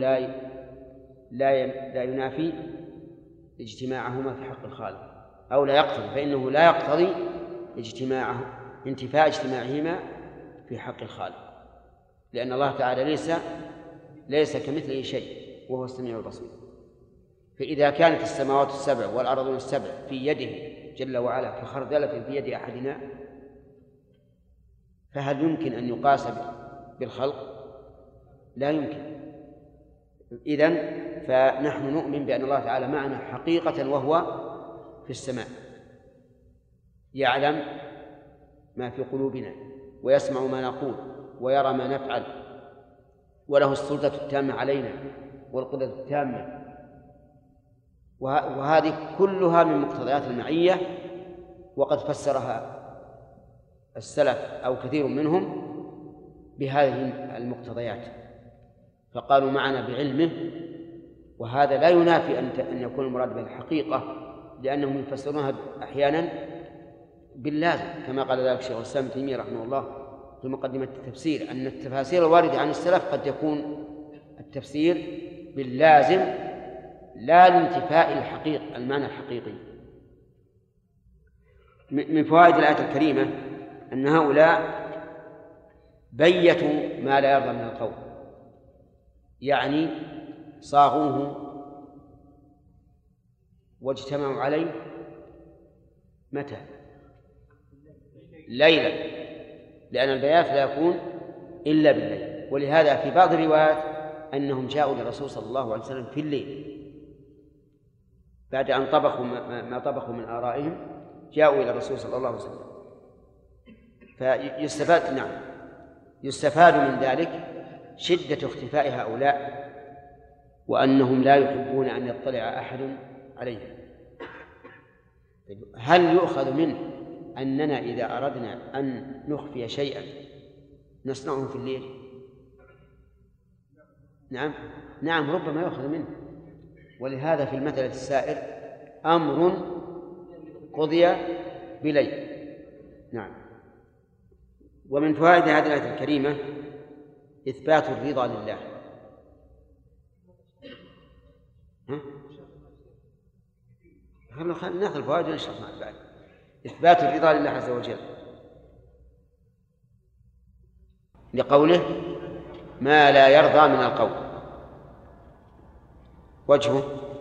لا ينافي اجتماعهما في حق الخالق، أو لا يقتضي، فإنه لا يقتضي انتفاء اجتماعهما في حق الخالق، لأن الله تعالى ليس كمثله شيء وهو السميع البصير. فإذا كانت السماوات السبع والأرضون السبع في يده جل وعلا كخردلة في يد أحدنا، فهل يمكن أن يقاس بالخلق؟ لا يمكن. إذن فنحن نؤمن بأن الله تعالى معنا حقيقة وهو في السماء، يعلم ما في قلوبنا ويسمع ما نقول ويرى ما نفعل، وله السلطة التامة علينا والقدرة التامة. وهذه كلها من مقتضيات المعية، وقد فسرها السلف أو كثير منهم بهذه المقتضيات، فقالوا معنا بعلمه، وهذا لا ينافي أن يكون المراد بالحقيقة، لأنهم يفسرونها أحيانا باللازم، كما قال ذلك الشيخ الإسلام ابن تيمية رحمه الله في مقدمة التفسير، أن التفاسير الواردة عن السلف قد يكون التفسير باللازم لا لانتفاء المعنى الحقيقي. من فوائد الآية الكريمة أن هؤلاء بيتوا ما لا يرضى من القول، يعني صاغوه واجتمعوا عليه متى؟ ليلا، لأن البيات لا يكون إلا بالليل. ولهذا في بعض الروايات أنهم جاءوا للرسول صلى الله عليه وسلم في الليل بعد أن طبخوا ما طبخوا من آرائهم، جاءوا إلى الرسول صلى الله عليه وسلم. يستفاد من ذلك شدة اختفاء هؤلاء، وأنهم لا يحبون أن يطلع أحد عليهم. هل يؤخذ منه أننا إذا أردنا أن نخفي شيئا نصنعه في الليل؟ نعم ربما يؤخذ منه. ولهذا في المثل السائر أمر قضي بليل. نعم. ومن فوائد هذه الآية الكريمة إثبات الرضا لله. خلينا ناخذ الفوائد ونشرح مع بعض. إثبات الرضا لله عز وجل لقوله ما لا يرضى من القول. وجهه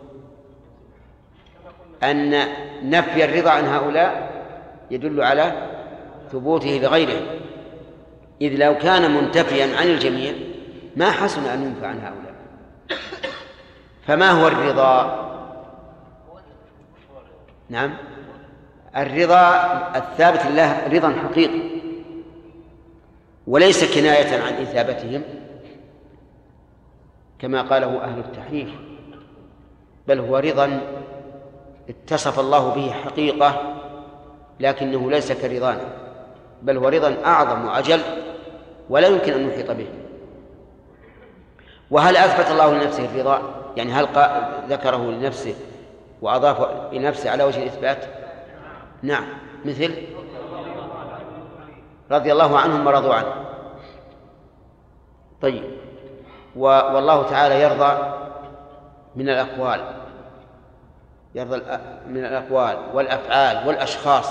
أن نفي الرضا عن هؤلاء يدل على ثبوته لغيره، إذ لو كان منتفيا عن الجميع ما حسن أن ينفع عن هؤلاء. فما هو الرضا؟ نعم، الرضا الثابت لله رضا حقيقي وليس كناية عن إثابتهم كما قاله أهل التحريف، بل هو رضا اتصف الله به حقيقة لكنه ليس كرضانا، بل هو رضا أعظم وأجل ولا يمكن أن نحيط به. وهل أثبت الله لنفسه الرضا؟ يعني هل ذكره لنفسه وأضاف لنفسه على وجه الإثبات؟ نعم، مثل رضي الله عنهم ورضوا عنه. طيب، والله تعالى يرضى من الأقوال، يرضى من الأقوال والأفعال والأشخاص،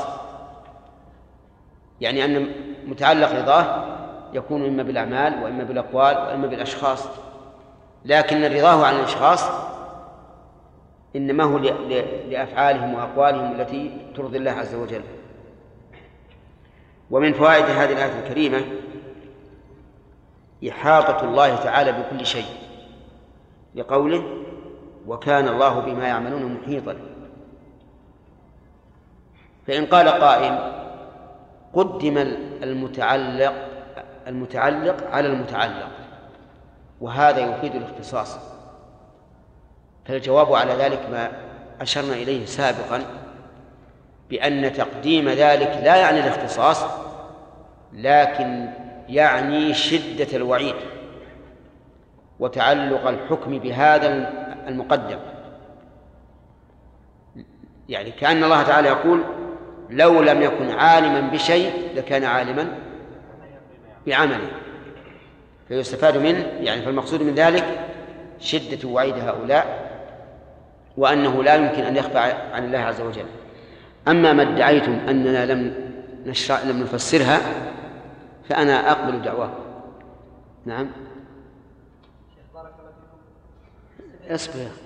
يعني أن متعلق رضاه يكون إما بالأعمال وإما بالأقوال وإما بالأشخاص، لكن رضاه عن الأشخاص إنما هو لأفعالهم وأقوالهم التي ترضي الله عز وجل. ومن فوائد هذه الآية الكريمة إحاطة الله تعالى بكل شيء لقوله وكان الله بما يعملون محيطا. فإن قال قائل قدم المتعلق على المتعلق وهذا يفيد الاختصاص، فالجواب على ذلك ما أشرنا إليه سابقا بأن تقديم ذلك لا يعني الاختصاص لكن يعني شدة الوعيد وتعلق الحكم بهذا المقدم. يعني كأن الله تعالى يقول لو لم يكن عالما بشيء لكان عالما بعمله، فيستفاد منه يعني فالمقصود من ذلك شدة وعيد هؤلاء وأنه لا يمكن أن يخفى عن الله عز وجل. أما ما ادعيتم أننا لم نفسرها فأنا أقبل دعواه. نعم، اصبر يا أخي،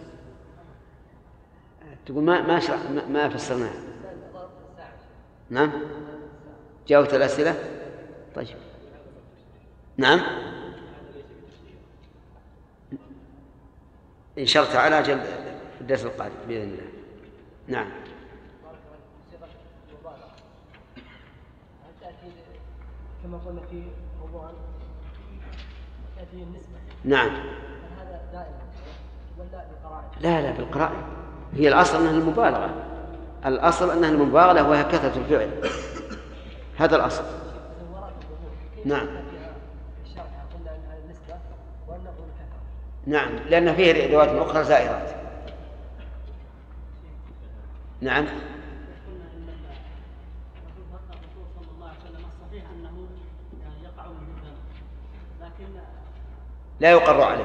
تقول ما فسرناها. نعم، جاوبت الأسئلة. طيب، نعم، إن شاء الله تعالى أجل في الدرس القادم بإذن الله. نعم. كما قلنا في موضوع تأتي النسبة. نعم. هذا دائما ولا بالقرائن؟ لا بالقرائن، هي الأصل أنها المبالغة، الأصل أنها المبالغة وهي كثرة الفعل، هذا الأصل. نعم. نعم، لأن فيه روايات أخرى زائرات. نعم. لا يقر عليه.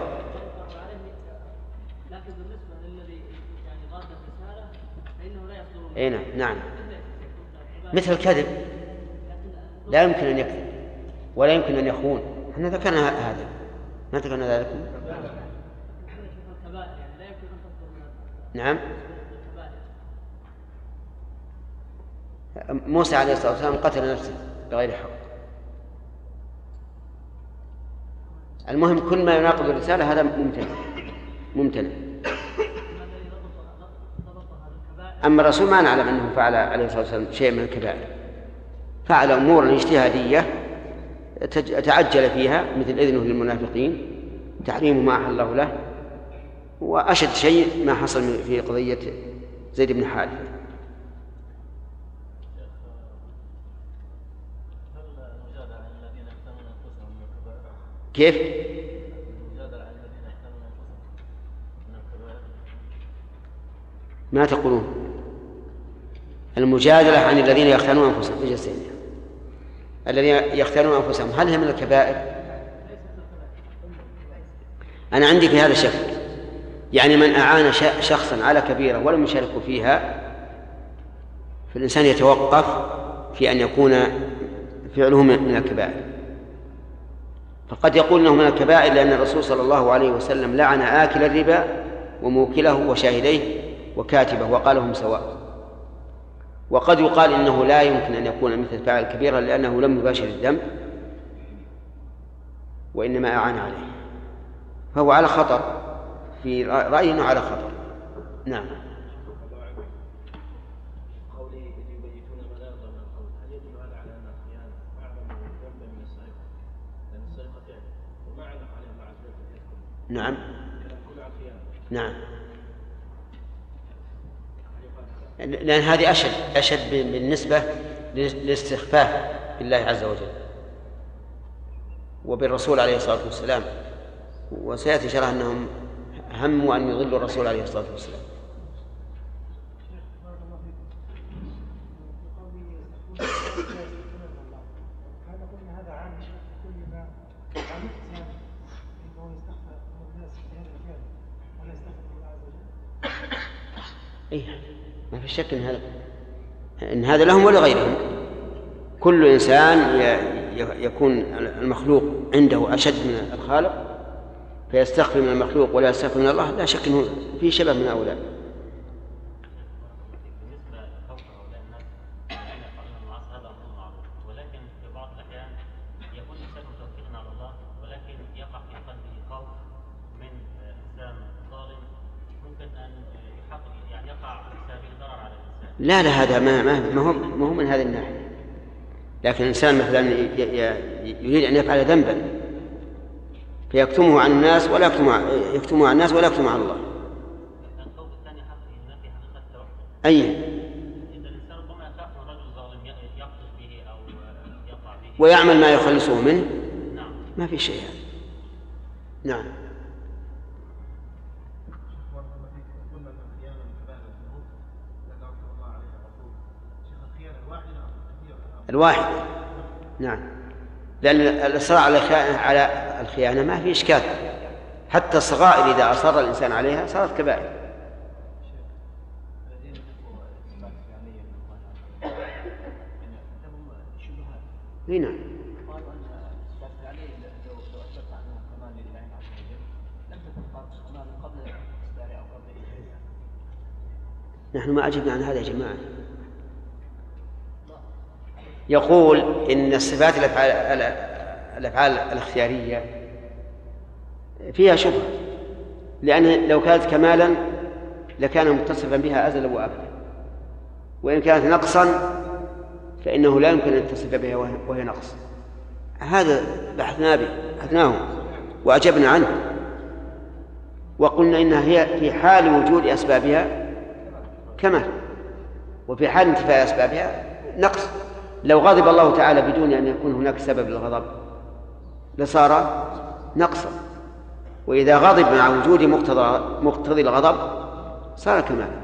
لكن بالنسبة للذي يعني راد الرسالة فإنه لا يصدر. أي نعم. مثل الكذب لا يمكن أن يكذب ولا يمكن أن يخون. احنا ذكرنا هذا، ما ذكرنا ذلك. نعم. موسى عليه الصلاة والسلام قتل نفسه بغير حق. المهم كل ما يناقض الرسالة هذا ممتنع. أما الرسول ما نعلم أنه فعل عليه الصلاة والسلام شيء من الكبائر، فعل أمورا اجتهادية تعجل فيها مثل إذنه للمنافقين تحريم ما أحل الله له، وأشد شيء ما حصل في قضية زيد بن حارثة. كيف؟ ما تقولون؟ المجادلة عن الذين يختانون أنفسهم في جسدهم، الذين يختانون أنفسهم هل هي من الكبائر؟ أنا عندي في هذا شك، يعني من أعان شخصا على كبيرة ولم يشارك فيها فالإنسان يتوقف في أن يكون فعله من الكبائر. فقد يقول إنه من الكبائر لأن الرسول صلى الله عليه وسلم لعن آكل الربا وموكله وشاهديه وكاتبه وقالهم سواء. وقد يقال إنه لا يمكن أن يكون مثل فاعل كبيرة لأنه لم يباشر الذنب وإنما أعان عليه، فهو على خطر، في رأينا على خطر. نعم. نعم نعم، لأن هذه أشد بالنسبة للاستخفاف بالله عز وجل وبالرسول عليه الصلاة والسلام، وسيأتي شرح أنهم هموا أن يضلوا الرسول عليه الصلاة والسلام. إيه ما في شك إن هذا لهم ولا غيرهم. كل إنسان يكون المخلوق عنده أشد من الخالق فيستخفي من المخلوق ولا يستخفي من الله، لا شك أنه في شبه من هؤلاء. ولكن في بعض الأحيان يكون الإنسان متوكلا على الله ولكن يقع في قلبه خوف من إنسان ظالم ممكن أن يعني يقع بسبب ضرر على الإنسان. لا هذا ما هو من هذه الناحية. لكن الإنسان مثلا يريد أن يفعل ذنبا فيكتمه عن الناس ولا يكتمه عن الناس ولا يكتمه عن الله. الخوف الثاني في حقيقة التوحد. أي إذا الإنسان ربما يخاف من رجل ظالم يقتل به أو يقع به ويعمل ما يخلصه منه. نعم. ما في شيء. نعم. الواحد. نعم، لأن الإصرار على الخيانة ما في إشكال، حتى الصغائر إذا أصر الإنسان عليها صارت كبائر. هنا نحن ما أجبنا عن هذا يا جماعة. يقول إن الصفات الأفعال الاختيارية فيها شبهة، لأن لو كانت كمالا لكان متصفا بها أزلا وأبدا، وإن كانت نقصا فإنه لا يمكن أن يتصف بها وهي نقص. هذا بحثناه وأجبنا عنه وقلنا إنها هي في حال وجود أسبابها كمال وفي حال انتفاء أسبابها نقص. لو غضب الله تعالى بدون أن يكون هناك سبب للغضب لصار نقصا، وإذا غضب مع وجود مقتضي الغضب صار كمالا.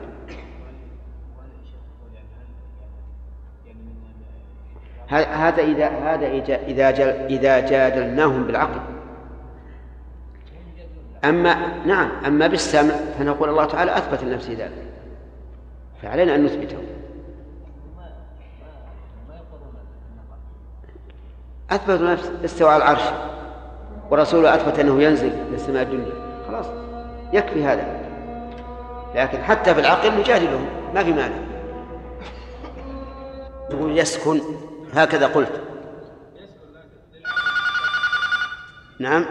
هذا إذا جادلناهم بالعقل. أما بالسمع فنقول الله تعالى أثبت لنفسه ذلك فعلينا أن نثبته. أثبت نفسه استوى على العرش ورسوله أثبت أنه ينزل للسماء الدنيا، خلاص يكفي هذا. لكن حتى بالعقل نجادلهم ما في مانع. تقول يسكن هكذا قلت. نعم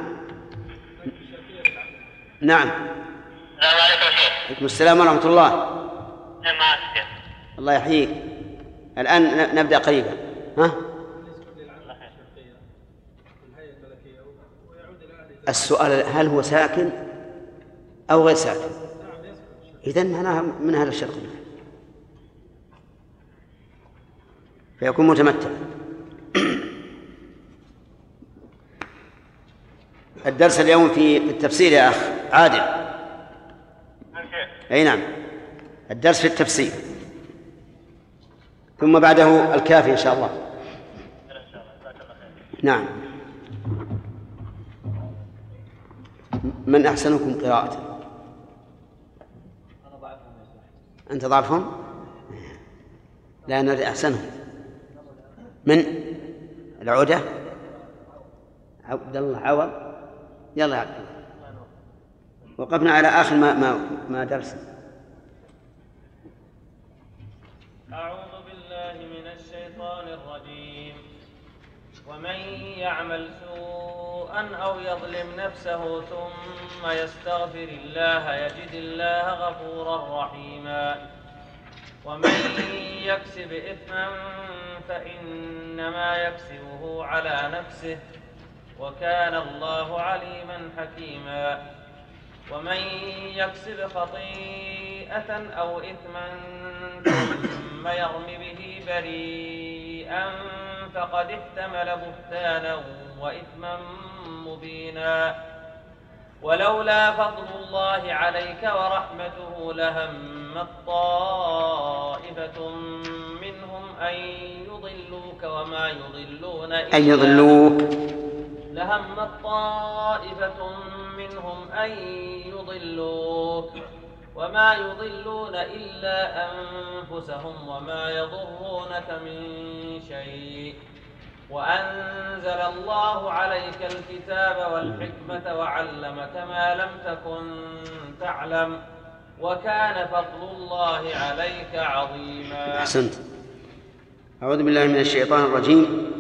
نعم. عليكم السلام ورحمة الله. الله يحييك. الآن نبدأ قريبا. السؤال هل هو ساكن أو غير ساكن؟ إذن من هذا الشرط فيكون متمتع. الدرس اليوم في التفسير يا أخ عادل. أي نعم، الدرس في التفسير، ثم بعده الكافي إن شاء الله. نعم. من أحسنكم قراءة؟ أنت ضعفهم؟ لا، أنا أحسنهم. من العودة؟ عبد الله عوض. يلا يا عبد الله. وقفنا على آخر ما درس. أعوذ بالله من الشيطان الرجيم. ومن يعمل سوءا أو يظلم نفسه ثم يستغفر الله يجد الله غفورا رحيما. ومن يكسب إثما فإنما يكسبه على نفسه وكان الله عليما حكيما. ومن يكسب خطيئة أو إثما ثم يرم به بريئا فقد احتمل بهتانا وإثما مبينا. ولولا فضل الله عليك ورحمته لهمت طائفة منهم أن يضلوك لهمت طائفة منهم أن يضلوك وما يضلون إلا أنفسهم وما يضرونك من شيء. وأنزل الله عليك الكتاب والحكمة وعلمك ما لم تكن تعلم وكان فضل الله عليك عظيما. أحسنت. أعوذ بالله من الشيطان الرجيم.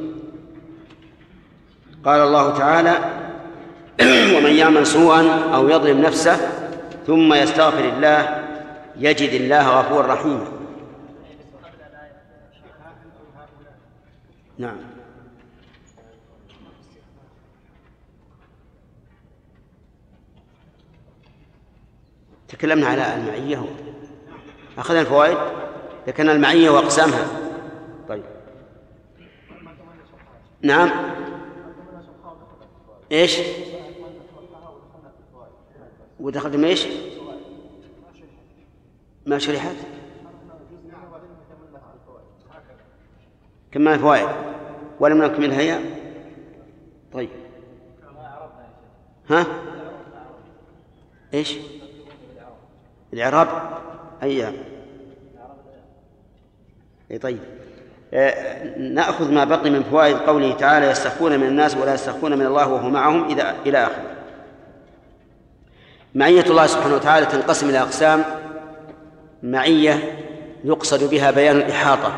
قال الله تعالى: ومن يعمل سوءا أو يظلم نفسه ثم يستغفر الله يجد الله غفورا رحيما. نعم. تكلمنا على المعية، أخذنا الفوائد، ذكرنا المعية وأقسامها. طيب. نعم. إيش؟ ودخلت من إيش؟ ما شرحت؟ كما الفوائد ولم نكملها هي. طيب. ها؟ إيش؟ الإعراب؟ أي. طيب. نأخذ ما بقي من فوائد قوله تعالى: يستخفون من الناس ولا يستخفون من الله وهو معهم إلى آخره. معية الله سبحانه وتعالى تنقسم إلى أقسام: معية يقصد بها بيان الإحاطة،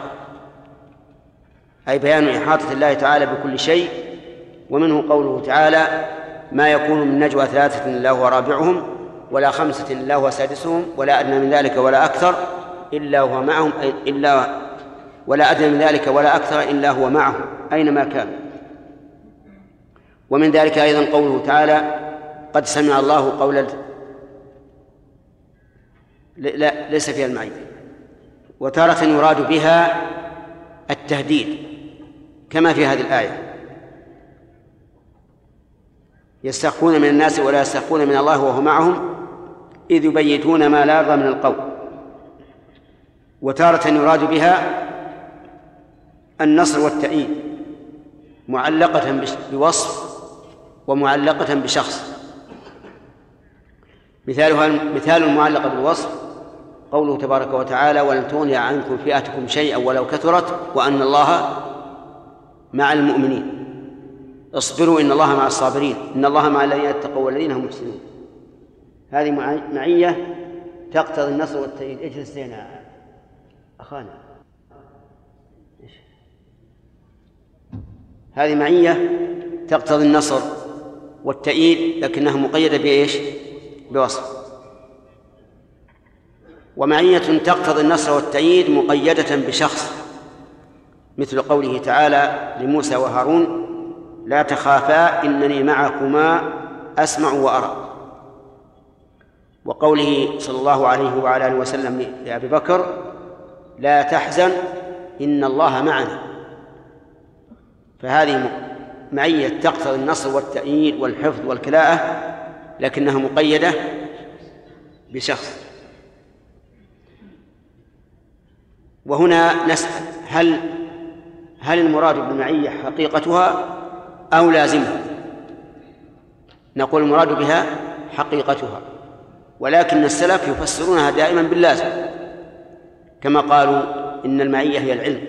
أي بيان إحاطة الله تعالى بكل شيء، ومنه قوله تعالى: ما يكون من نجوى ثلاثة إلا هو رابعهم ولا خمسة إلا هو سادسهم ولا أدنى من ذلك ولا أكثر إلا هو معهم ولا أدنى من ذلك ولا أكثر إلا هو معهم أينما كان. ومن ذلك أيضا قوله تعالى: قد سمع الله قول لا ليس فيها المعية. وتارة يراد بها التهديد كما في هذه الآية: يستخفون من الناس ولا يستخفون من الله وهو معهم إذ يبيتون ما لا يرضى من القول. وتارة يراد بها النصر والتأييد، معلقة بوصف ومعلقة بشخص. مثال المعلقة بالوصف قوله تبارك وتعالى: ولن تغني عنكم فئتكم شيئا ولو كثرت وأن الله مع المؤمنين اصبروا إن الله مع الصابرين إن الله مع الذين اتقوا والذين هم محسنون. هذه معية تقتضي النصر والتأييد. اجلس لنا أخانا. هذه معية تقتضي النصر والتأييد لكنها مقيدة بإيش؟ بوصف. ومعية تقتضي النصر والتأييد مقيدة بشخص، مثل قوله تعالى لموسى وهارون: لا تخافا إنني معكما أسمع وأرى. وقوله صلى الله عليه وعلى آله وسلم لأبي بكر: لا تحزن إن الله معنا. فهذه معية تقتضي النصر والتأييد والحفظ والكلاءة، لكنها مقيدة بشخص. وهنا نسأل: هل المراد بالمعية حقيقتها أو لازمها؟ نقول المراد بها حقيقتها، ولكن السلف يفسرونها دائما باللازم، كما قالوا إن المعية هي العلم،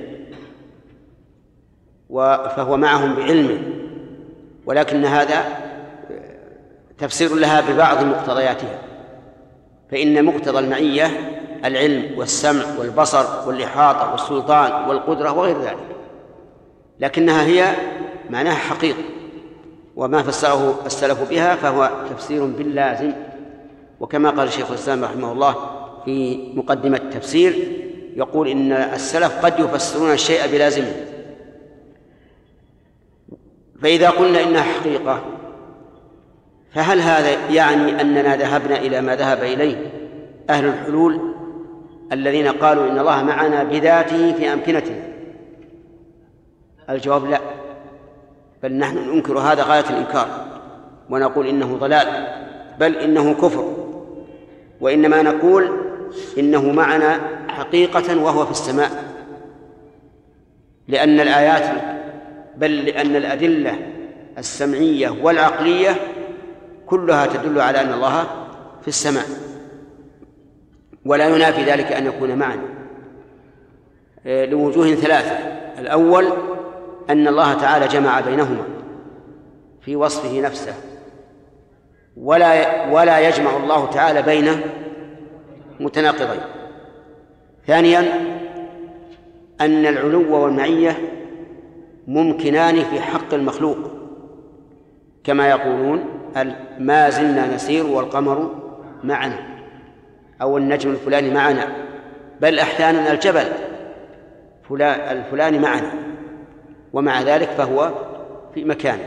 فهو معهم بعلمه، ولكن هذا تفسير لها ببعض مقتضياتها، فإن مقتضى المعية العلم والسمع والبصر والإحاطة والسلطان والقدرة وغير ذلك، لكنها هي معناها حقيقة، وما فسره السلف بها فهو تفسير باللازم. وكما قال شيخ الإسلام رحمه الله في مقدمة التفسير، يقول إن السلف قد يفسرون الشيء بلازمه. فإذا قلنا إنها حقيقة، فهل هذا يعني أننا ذهبنا إلى ما ذهب إليه أهل الحلول الذين قالوا إن الله معنا بذاته في أمكنتنا؟ الجواب لا، بل نحن ننكر هذا غاية الإنكار، ونقول إنه ضلال، بل إنه كفر، وإنما نقول إنه معنا حقيقة وهو في السماء، لأن الآيات لأن الأدلة السمعية والعقلية كلها تدل على أن الله في السماء، ولا ينافي ذلك أن يكون معنا لوجوه ثلاثة. الأول أن الله تعالى جمع بينهما في وصفه نفسه، ولا يجمع الله تعالى بين متناقضين. ثانيا أن العلو والمعية ممكنان في حق المخلوق، كما يقولون ما زلنا نسير والقمر معنا، أو النجم الفلاني معنا، بل أحيانا الجبل الفلاني معنا، ومع ذلك فهو في مكانه.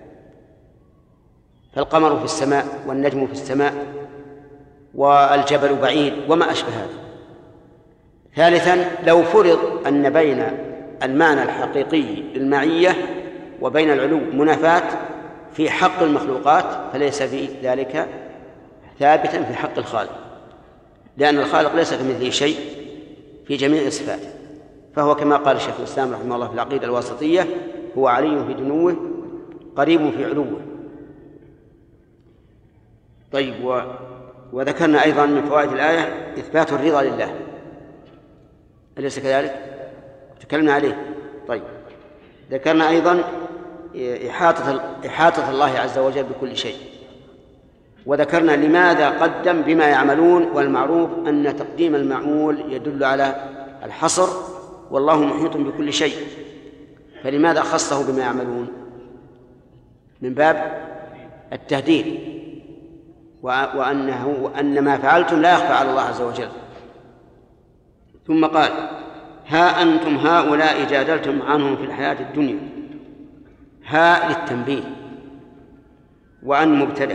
فالقمر في السماء والنجم في السماء والجبل بعيد وما أشبه هذا. ثالثا لو فرض أن بين المعنى الحقيقي للمعية وبين العلو منافاة في حق المخلوقات، فليس في ذلك ثابتا في حق الخالق، لأن الخالق ليس كمثله شيء في جميع صفاته، فهو كما قال شيخ الإسلام رحمه الله في العقيدة الواسطية: هو علي في دنوه قريب في علوه. طيب، وذكرنا أيضا من فوائد الآية إثبات الرضا لله، أليس كذلك؟ تكلمنا عليه. طيب، ذكرنا أيضا إحاطة الله عز وجل بكل شيء، وذكرنا لماذا قدم بما يعملون، والمعروف أن تقديم المعمول يدل على الحصر، والله محيط بكل شيء، فلماذا خصه بما يعملون؟ من باب التهديد، وأن ما فعلتم لا يخفى على الله عز وجل. ثم قال: ها أنتم هؤلاء جادلتم عنهم في الحياة الدنيا. ها للتنبيه، وأن مبتدأ،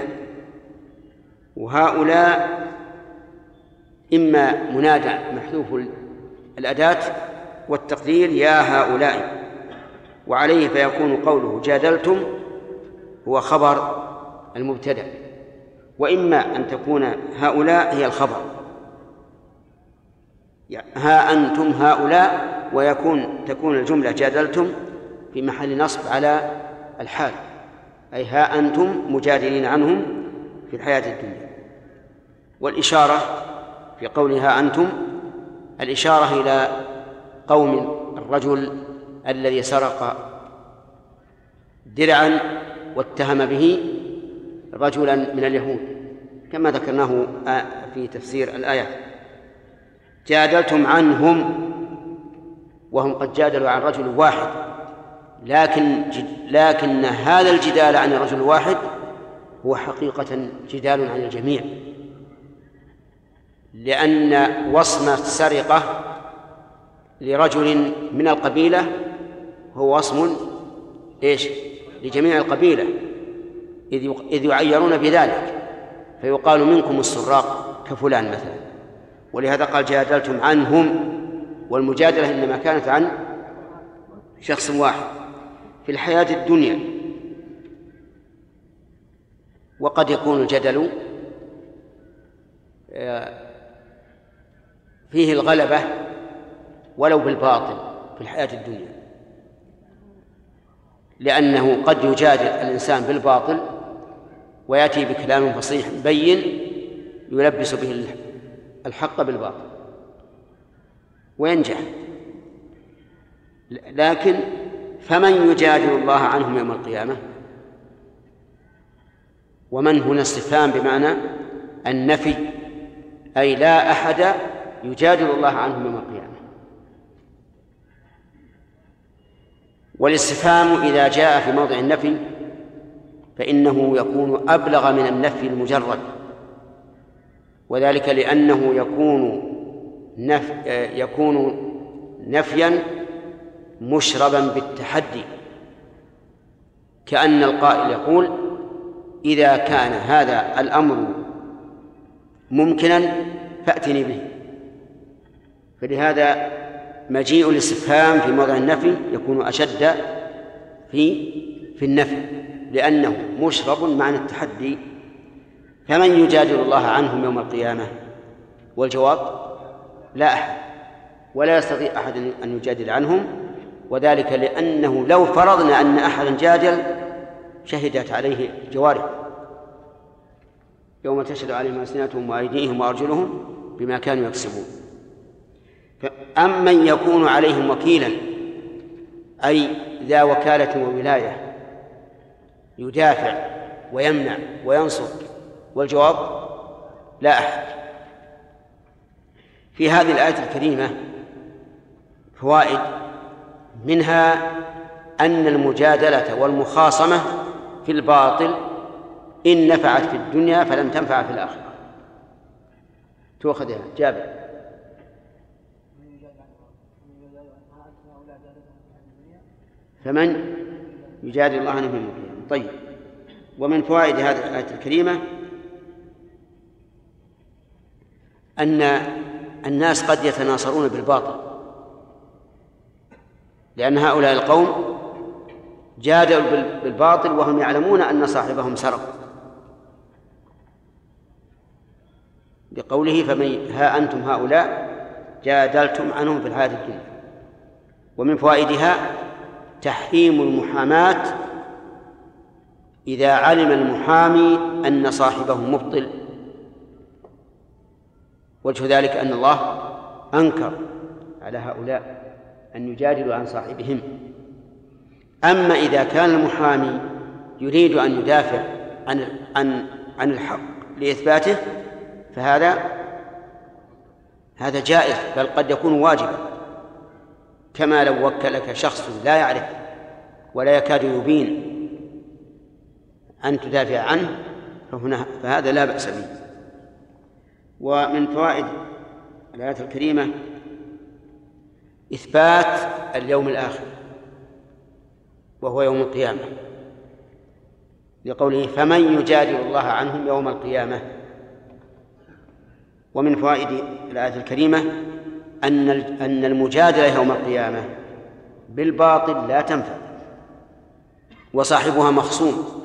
وهؤلاء إما منادى محذوف الأداة والتقدير يا هؤلاء، وعليه فيكون قوله جادلتم هو خبر المبتدأ، وإما أن تكون هؤلاء هي الخبر، ها أنتم هؤلاء، تكون الجملة جادلتم في محل نصب على الحال، أي ها أنتم مجادلين عنهم في الحياة الدنيا. والإشارة في قولها أنتم الإشارة إلى قوم الرجل الذي سرق درعا واتهم به رجلا من اليهود، كما ذكرناه في تفسير الآية. جادلتم عنهم وهم قد جادلوا عن رجل واحد، لكن هذا الجدال عن الرجل الواحد هو حقيقة جدال عن الجميع، لأن وصم السرقة لرجل من القبيلة هو وصم لجميع القبيلة، إذ يعيرون بذلك، فيقال منكم السراق كفلان مثلا. ولهذا قال جادلتم عنهم، والمجادلة إنما كانت عن شخص واحد في الحياة الدنيا. وقد يكون الجدل فيه الغلبة ولو بالباطل في الحياة الدنيا، لأنه قد يجادل الإنسان بالباطل ويأتي بكلام فصيح بين يلبس به الحق بالباطل وينجح. لكن فمن يجادل الله عنهم يوم القيامة؟ ومن هنا استفهام بمعنى النفي، أي لا أحد يجادل الله عنهم يوم القيامة. والاستفهام إذا جاء في موضع النفي فإنه يكون أبلغ من النفي المجرد، وذلك لأنه يكون نفيا مشربا بالتحدي، كأن القائل يقول إذا كان هذا الأمر ممكنا فأتني به. فلهذا مجيء الاستفهام في موضع النفي يكون أشد في النفي، لأنه مشرب معنى التحدي. فمن يجادل الله عنهم يوم القيامة؟ والجواب لا أحد، ولا يستطيع أحد أن يجادل عنهم، وذلك لأنه لو فرضنا أن أحدا جادل شهدت عليه جوارح يوم تشهد عليهم ألسنتهم وأيديهم وأرجلهم بما كانوا يكسبون. أمن يكون عليهم وكيلا، أي ذا وكالة وولاية يدافع ويمنع وينصر، والجواب لا أحد. في هذه الآية الكريمة فوائد، منها أن المجادلة والمخاصمة في الباطل إن نفعت في الدنيا فلم تنفع في الآخرة. تؤخذها جابر. فمن يجادل الله عنه يوم القيامة. طيب، ومن فوائد هذه الآية الكريمة أن الناس قد يتناصرون بالباطل، لأن هؤلاء القوم جادلوا بالباطل وهم يعلمون أن صاحبهم سرق، لقوله فمن ها أنتم هؤلاء جادلتم عنهم في الحياة الدنيا. ومن فوائدها تحريم المحاماة إذا علم المحامي أن صاحبه مبطل. وجه ذلك أن الله أنكر على هؤلاء أن يجادلوا عن صاحبهم. أما إذا كان المحامي يريد أن يدافع عن الحق لإثباته فهذا جائز، بل قد يكون واجبا، كما لو وكلك شخص لا يعرف ولا يكاد يبين أن تدافع عنه فهذا لا بأس به. ومن فوائد الآية الكريمة إثبات اليوم الآخر وهو يوم القيامة، لقوله فمن يجادل الله عنهم يوم القيامة. ومن فوائد الآية الكريمة أن المجادلة يوم القيامة بالباطل لا تنفع وصاحبها مخصوم،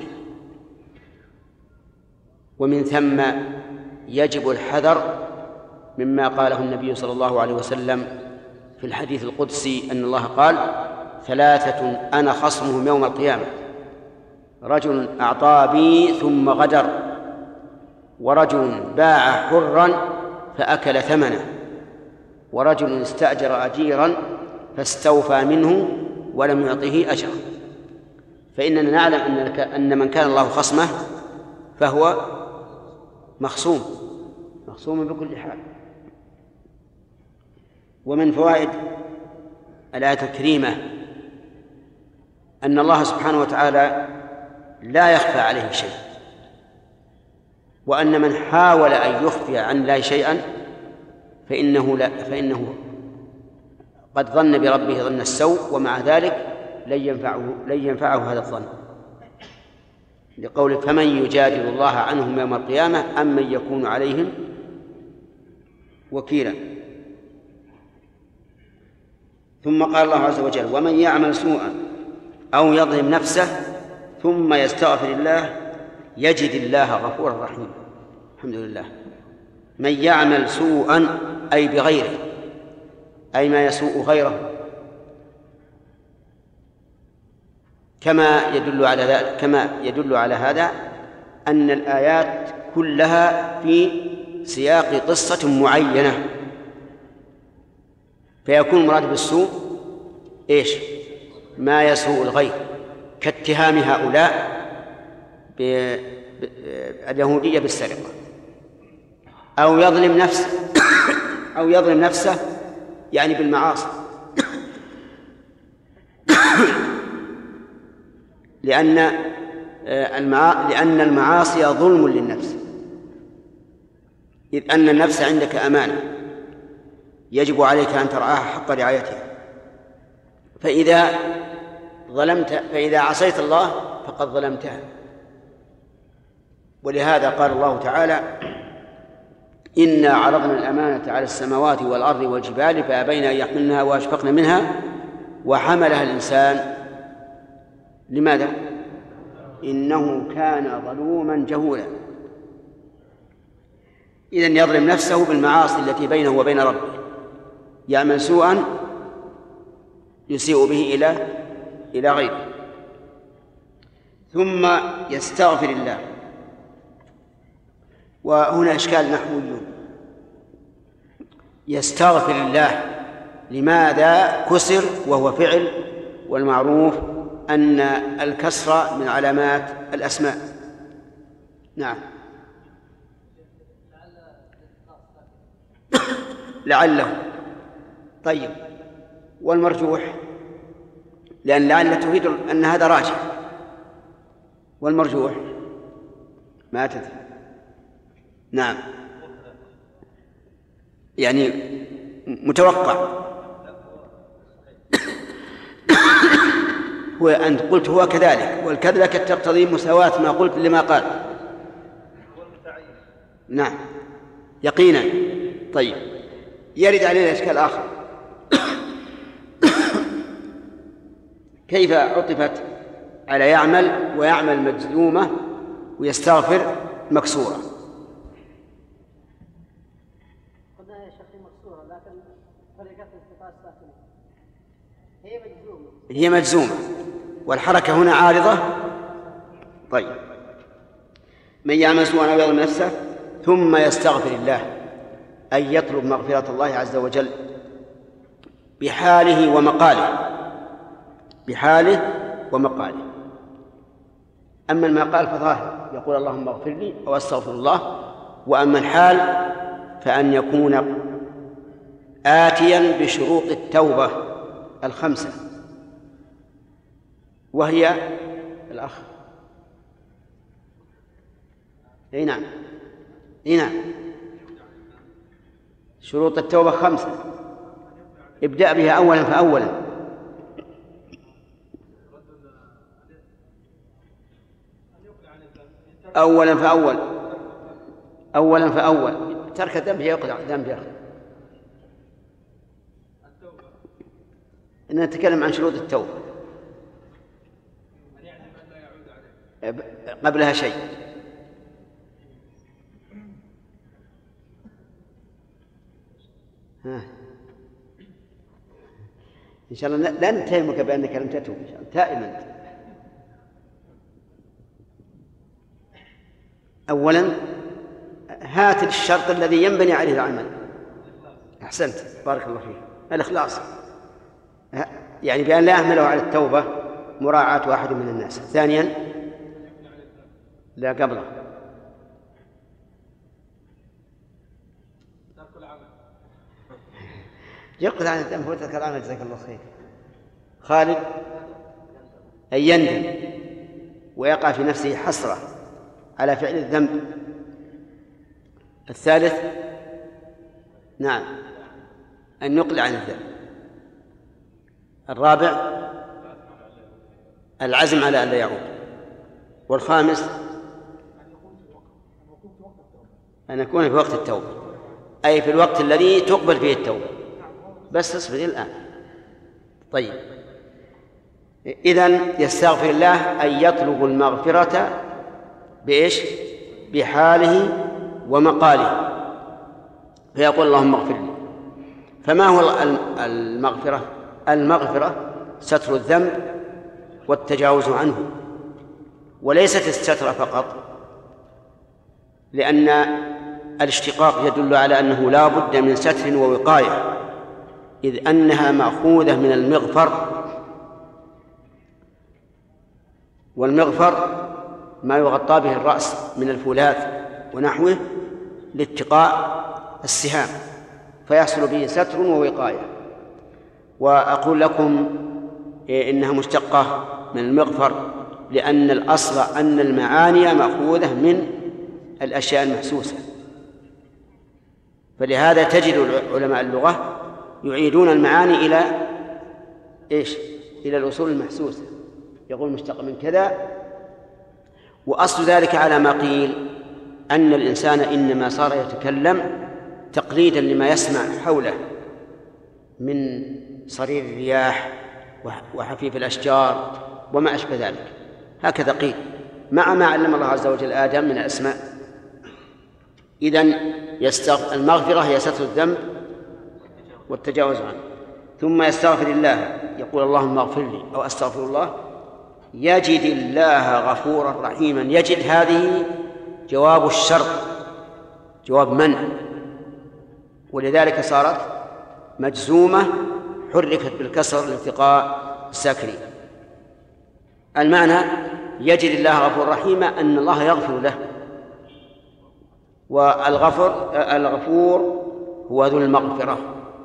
ومن ثم يجب الحذر مما قاله النبي صلى الله عليه وسلم في الحديث القدسي أن الله قال ثلاثة أنا خصمهم يوم القيامة: رجل أعطى بي ثم غدر، ورجل باع حرا فأكل ثمنه، ورجل استأجر أجيرا فاستوفى منه ولم يعطه أجرا. فإننا نعلم أن من كان الله خصمه فهو مخصوم بكل حال. ومن فوائد الآية الكريمة أن الله سبحانه وتعالى لا يخفى عليه شيء، وأن من حاول أن يخفي عن الله شيئا فإنه قد ظن بربه ظن السوء، ومع ذلك لن ينفعه هذا الظن، لقول فمن يجادل الله عنهم يوم القيامة أم من يكون عليهم وكيلا. ثم قال الله عز وجل ومن يعمل سوءا أو يظلم نفسه ثم يستغفر الله يجد الله غفورا رحيما. الحمد لله. من يعمل سوءا أي بغيره، أي ما يسوء غيره، كما يدل على هذا أن الآيات كلها في سياق قصة معينة، فيكون المراد بالسوء إيش؟ ما يسوء الغير، كاتهام هؤلاء اليهودية بالسرقة، أو يظلم نفسه يعني بالمعاصي، لأن المعاصي ظلم للنفس، إذ أن النفس عندك أمانة يجب عليك أن ترعاها حق رعايتها، فإذا عصيت الله فقد ظلمتها. ولهذا قال الله تعالى: إنا عرضنا الأمانة على السماوات والأرض والجبال فأبين أن يحملنها وأشفقن منها وحملها الإنسان. لماذا؟ إنه كان ظلوما جهولا. إذن يظلم نفسه بالمعاصي التي بينه وبين ربه، يعمل سوءا يسيء به إلى غيره، ثم يستغفر الله. وهنا إشكال نحوي: يستغفر الله لماذا كسر وهو فعل؟ والمعروف أن الكسر من علامات الأسماء. نعم. لعله. طيب، والمرجوح؟ لأن لعل تفيد أن هذا راجح، والمرجوح ما تدري. نعم، يعني متوقع. وأنت قلت هو كذلك، والكذلك تقتضي مساواة ما قلت لما قال. نعم، يقينا. طيب، يرد علينا إشكال آخر: كيف عطفت على يعمل ويعمل مجزومة ويستغفر مكسورة؟ قلنا يا شيخ مكسورة، لكن طريقة التقاء الساكنة هي مجزومة، والحركة هنا عارضة. طيب، من يعمل سوءا أو يظلم نفسه ثم يستغفر الله، أي يطلب مغفرة الله عز وجل بحاله ومقاله. أما المقال فظاهر، يقول اللهم اغفر لي أو أستغفر الله. وأما الحال فأن يكون آتيا بشروط التوبة 5، وهي الأخ. نعم، شروط التوبة 5، ابدأ بها أولا فأولا. أولا فأول ترك الذنب يقطع الذنب يا أخي. نتكلم عن شروط التوبة، قبلها شيء. إن شاء الله لا نتهمك بأنك لم تتوب، إن شاء الله تائب أنت. أولا هات الشرط الذي ينبني عليه العمل. أحسنت، بارك الله فيك. الإخلاص، يعني بأن لا أهمله على التوبة مراعاة واحد من الناس. ثانيا لا قبله يقضي عن الذنب وترك العمل. جزاك الله خير. خالد: أن يندم ويقع في نفسه حسرة على فعل الذنب. الثالث نعم أن يقلع عن الذنب. الرابع العزم على أن لا يعود. والخامس أن يكون في وقت التوبة، أي في الوقت الذي تقبل فيه التوبة. بس اصبر الآن. طيب، إذن يستغفر الله أن يطلب المغفرة بإيش؟ بحاله ومقاله، فيقول اللهم اغفر لي. فما هو المغفرة؟ المغفرة ستر الذنب والتجاوز عنه، وليست الستر فقط، لأن الاشتقاق يدل على أنه لا بد من ستر ووقاية، إذ أنها مأخوذة من المغفر، والمغفر ما يغطى به الرأس من الفولاذ ونحوه لاتقاء السهام، فيحصل به ستر ووقاية. وأقول لكم إنها مشتقة من المغفر، لأن الأصل أن المعاني مأخوذة من الأشياء المحسوسة، فلهذا تجد علماء اللغة يعيدون المعاني إلى إيش؟ إلى الأصول المحسوسة، يقول مشتق من كذا. وأصل ذلك على ما قيل أن الإنسان إنما صار يتكلم تقليدا لما يسمع حوله من صرير الرياح وحفيف الأشجار وما أشبه ذلك، هكذا قيل، مع ما علم الله عز وجل آدم من الأسماء. إذن المغفرة هي ستر الذنب والتجاوز عنه. ثم يستغفر الله، يقول اللهم اغفر لي أو أستغفر الله، يجد الله غفورا رحيما. يجد هذه جواب الشرط، جواب من، ولذلك صارت مجزومة حركت بالكسر لالتقاء الساكنين. المعنى يجد الله غفور رحيما أن الله يغفر له، الغفور هو ذو المغفرة،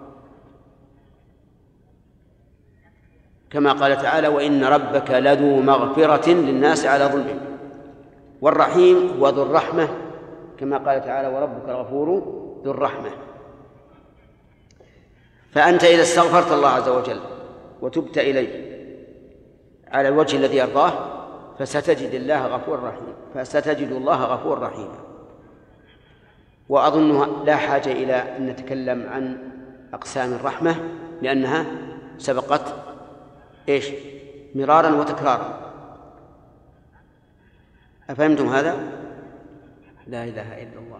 كما قال تعالى وإن ربك لذو مغفرة للناس على ظلمهم. والرحيم هو ذو الرحمة، كما قال تعالى وربك الغفور ذو الرحمة. فأنت إذا استغفرت الله عز وجل وتبت إليه على الوجه الذي يرضاه فستجد الله غفور رحيما. وأظن لا حاجة إلى أن نتكلم عن أقسام الرحمة، لأنها سبقت إيش؟ مرارا وتكرارا. أفهمتم هذا؟ لا إله إلا الله.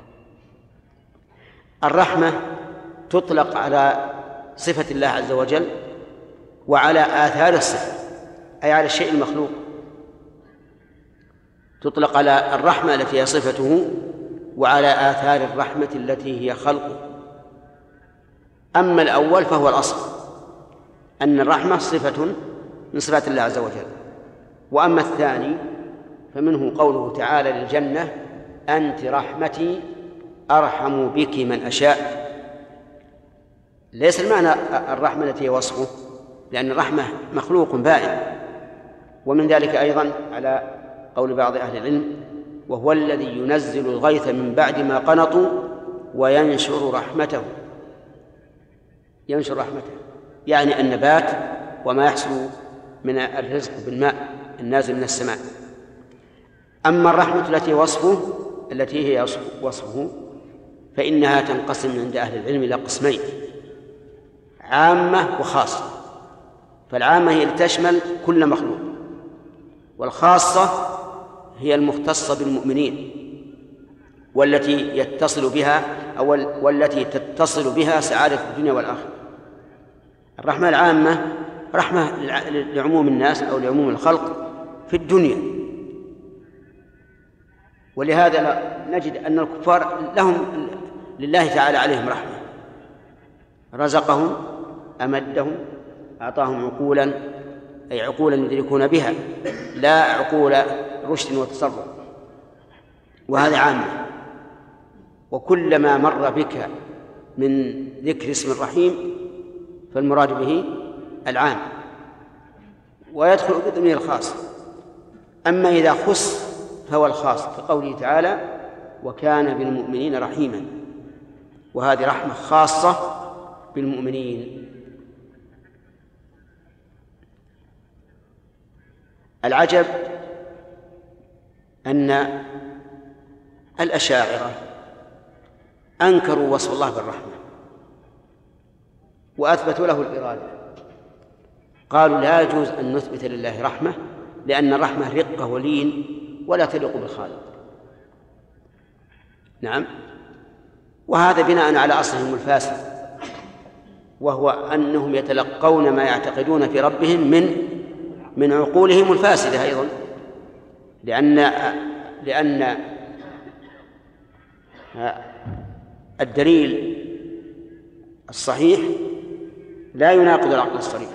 الرحمة تطلق على صفة الله عز وجل وعلى آثار الصفة، أي على الشيء المخلوق. تطلق على الرحمة التي هي صفته وعلى آثار الرحمة التي هي خلقه. أما الأول فهو الأصل، أن الرحمة صفة من صفات الله عز وجل. وأما الثاني فمنه قوله تعالى للجنة أنت رحمتي أرحم بك من أشاء. ليس المعنى الرحمة التي هي وصفه، لأن الرحمة مخلوق بائن. ومن ذلك أيضا على قول بعض أهل العلم وهو الذي ينزل الغيث من بعد ما قنطوا وينشر رحمته. ينشر رحمته يعني النبات وما يحصل من الرزق بالماء النازل من السماء. أما الرحمة التي هي وصفه فإنها تنقسم عند أهل العلم إلى قسمين: عامة وخاصة. فالعامة هي تشمل كل مخلوق، والخاصة هي المختصة بالمؤمنين والتي يتصل بها والتي تتصل بها سعادة الدنيا والآخرة. الرحمة العامة رحمة لعموم الناس أو لعموم الخلق في الدنيا، ولهذا نجد أن الكفار لله تعالى عليهم رحمة، رزقهم، أمدهم، أعطاهم عقولا، أي عقولا يدركون بها، لا عقول رشد وتصرف، وهذا عامة. وكلما مر بك من ذكر اسم الرحيم فالمراد به العام، ويدخل ضمن الخاص. أما إذا خص فهو الخاص، كقوله تعالى وكان بالمؤمنين رحيما، وهذه رحمة خاصة بالمؤمنين. العجب أن الأشاعرة أنكروا وصف الله بالرحمة وأثبتوا له الإرادة. قالوا لا يجوز أن نثبت لله رحمة، لأن الرحمة رقة ولين ولا تليق بالخالق. نعم، وهذا بناء على أصلهم الفاسد، وهو أنهم يتلقون ما يعتقدون في ربهم من عقولهم الفاسدة أيضا، لأن الدليل الصحيح لا يناقض العقل الصريح.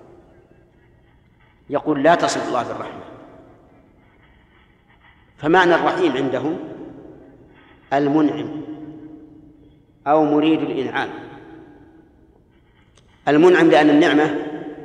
يقول لا تصف الله بالرحمة، فمعنى الرحيم عندهم المنعم أو مريد الإنعام. المنعم لأن النعمة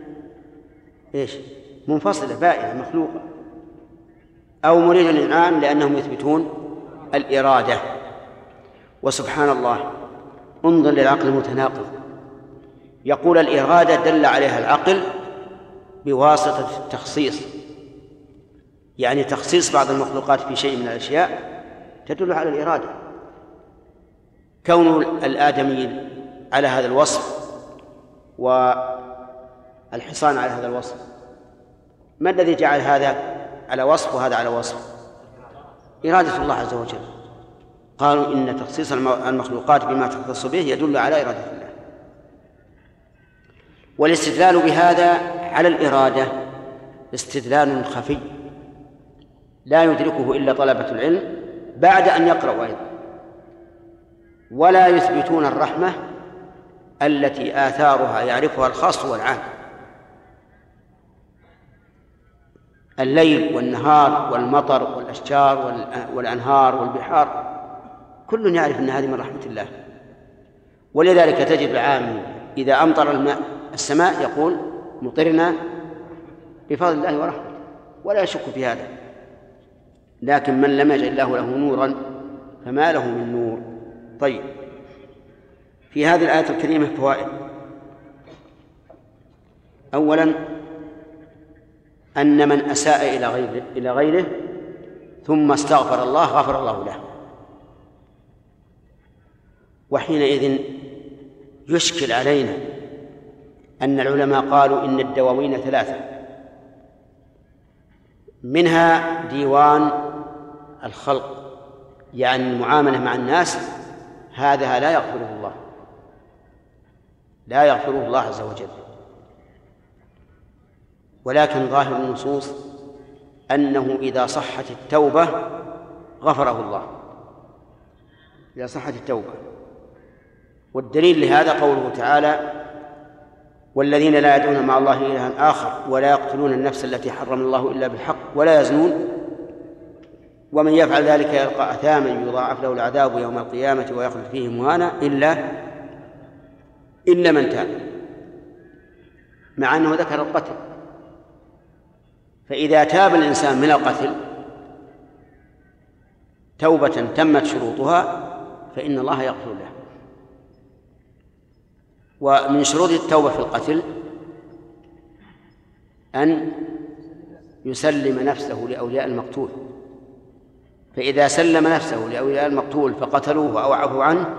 منفصلة بائنة مخلوقة، أو مريد الإنعام لأنهم يثبتون الإرادة. وسبحان الله، انظر للعقل المتناقض، يقول الإرادة دل عليها العقل بواسطة التخصيص، يعني تخصيص بعض المخلوقات في شيء من الأشياء تدل على الإرادة. كون الآدمي على هذا الوصف والحصان على هذا الوصف، ما الذي جعل هذا على وصف وهذا على وصف؟ إرادة الله عز وجل. قالوا إن تخصيص المخلوقات بما تختص به يدل على إرادة الله. والاستدلال بهذا على الإرادة استدلال خفي لا يدركه إلا طلبة العلم بعد أن يقرأوا أيضا. ولا يثبتون الرحمة التي آثارها يعرفها الخاص والعام. الليل والنهار والمطر والأشجار والأنهار والبحار كل يعرف أن هذه من رحمة الله. ولذلك تجد العام إذا أمطر الماء السماء يقول مطرنا بفضل الله ورحمته، ولا يشك في هذا. لكن من لم يجعل الله له نورا فما له من نور. طيب، في هذه الآية الكريمة فوائد. أولا أن من أساء إلى غيره ثم استغفر الله غفر الله له. وحينئذ يشكل علينا أن العلماء قالوا إن الدواوين 3، منها ديوان الخلق، يعني المعاملة مع الناس، هذا لا يغفره الله، لا يغفره الله عز وجل. ولكن ظاهر النصوص أنه إذا صحت التوبة غفره الله، إذا صحت التوبة. والدليل لهذا قوله تعالى: والذين لا يدعون مع الله إلها آخر ولا يقتلون النفس التي حرم الله إلا بالحق ولا يزنون ومن يفعل ذلك يلقى أثاما يضاعف له العذاب يوم القيامة ويخلد فيه مهانا إلا من تاب، مع أنه ذكر القتل. فإذا تاب الإنسان من القتل توبة تمت شروطها فإن الله يغفر له. ومن شروط التوبة في القتل أن يسلم نفسه لأولياء المقتول، فإذا سلم نفسه لأولياء المقتول فقتلوه أو عفوا عنه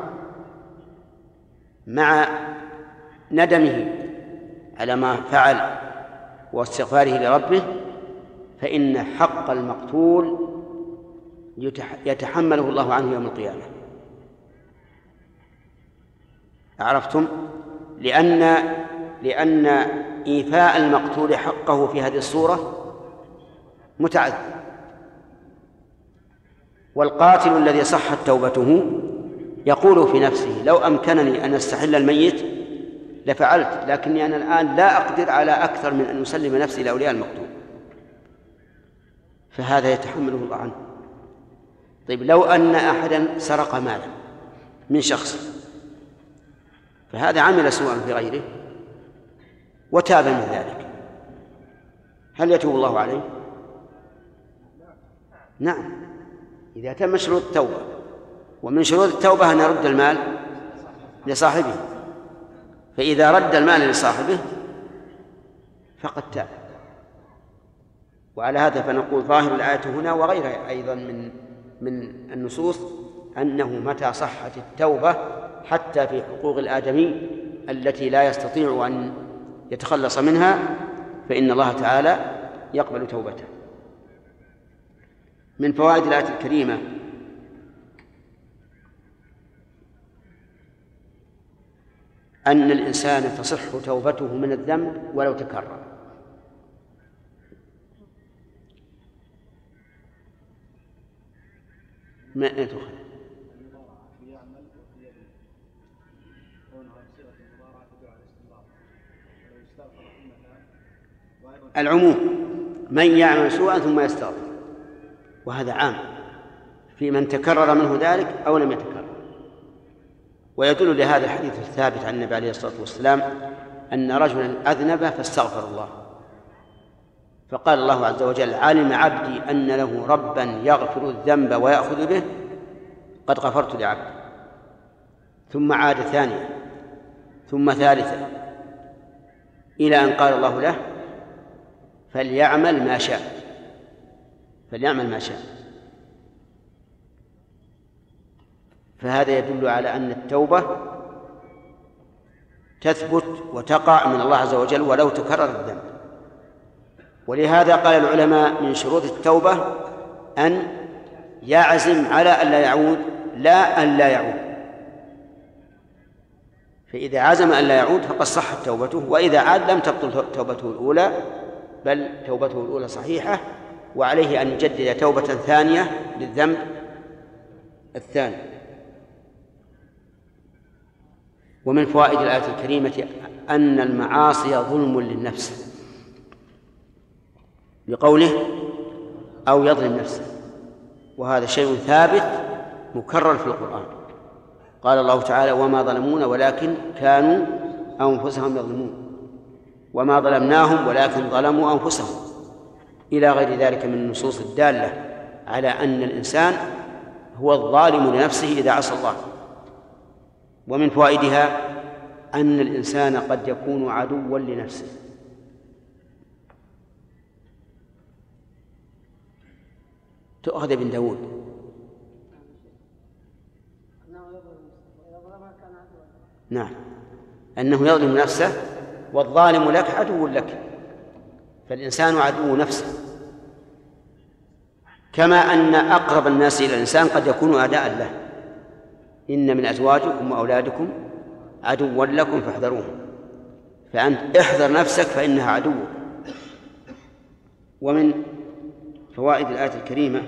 مع ندمه على ما فعل واستغفاره لربه، فإن حق المقتول يتحمله الله عنه يوم القيامة. عرفتم؟ لأن إيفاء المقتول حقه في هذه الصورة متعذر. والقاتل الذي صحت توبته يقول في نفسه: لو أمكنني أن أستحل الميت لفعلت، لكني أنا الآن لا أقدر على أكثر من أن أسلم نفسي لأولياء المقتول، فهذا يتحمله الله عنه. طيب، لو أن أحدا سرق مالا من شخص، فهذا عمل سوءا في غيره وتاب من ذلك، هل يتوب الله عليه؟ نعم، إذا تم شروط التوبة. ومن شروط التوبة أن يرد المال لصاحبه، فإذا رد المال لصاحبه فقد تاب. وعلى هذا فنقول ظاهر الآية هنا وغيرها أيضا من النصوص أنه متى صحت التوبة حتى في حقوق الآدمي التي لا يستطيع أن يتخلص منها فإن الله تعالى يقبل توبته. من فوائد الآية الكريمة أن الإنسان تصح توبته من الذنب ولو تكرر. ما تدخل العموم من يعمل سوءا ثم يستغفر، وهذا عام في من تكرر منه ذلك أو لم يتكرر. ويدل لهذا الحديث الثابت عن النبي عليه الصلاة والسلام أن رجلا أذنب فاستغفر الله، فقال الله عز وجل: علم عبدي أن له ربا يغفر الذنب ويأخذ به، قد غفرت لعبدي. ثم عاد ثانية ثم ثالثة إلى أن قال الله له: فليعمل ما شاء، فليعمل ما شاء. فهذا يدل على أن التوبة تثبت وتقع من الله عز وجل ولو تكرر الذنب. ولهذا قال العلماء من شروط التوبة أن يعزم على أن لا يعود، لا أن لا يعود. فإذا عزم أن لا يعود فقد صحت توبته، وإذا عاد لم تبطل توبته الأولى، بل توبته الأولى صحيحة، وعليه أن يجدد توبة ثانية للذنب الثاني. ومن فوائد الآية الكريمة أن المعاصي ظلم للنفس، بقوله: أو يظلم نفسه، وهذا شيء ثابت مكرر في القرآن. قال الله تعالى: وما ظلمونا ولكن كانوا أنفسهم يظلمون، وما ظلمناهم ولكن ظلموا أنفسهم، إلى غير ذلك من النصوص الدالة على أن الإنسان هو الظالم لنفسه إذا عصى الله. ومن فوائدها أن الإنسان قد يكون عدوا لنفسه. تؤخذ ابن داود. نعم، أنه يظلم نفسه، والظالم لك عدو لك، فالإنسان عدو نفسه، كما أن أقرب الناس إلى الإنسان قد يكون أعداء له. إن من أزواجكم وأولادكم عدوا لكم فاحذروهم، فأنت احذر نفسك فإنها عدوك. ومن فوائد الآية الكريمة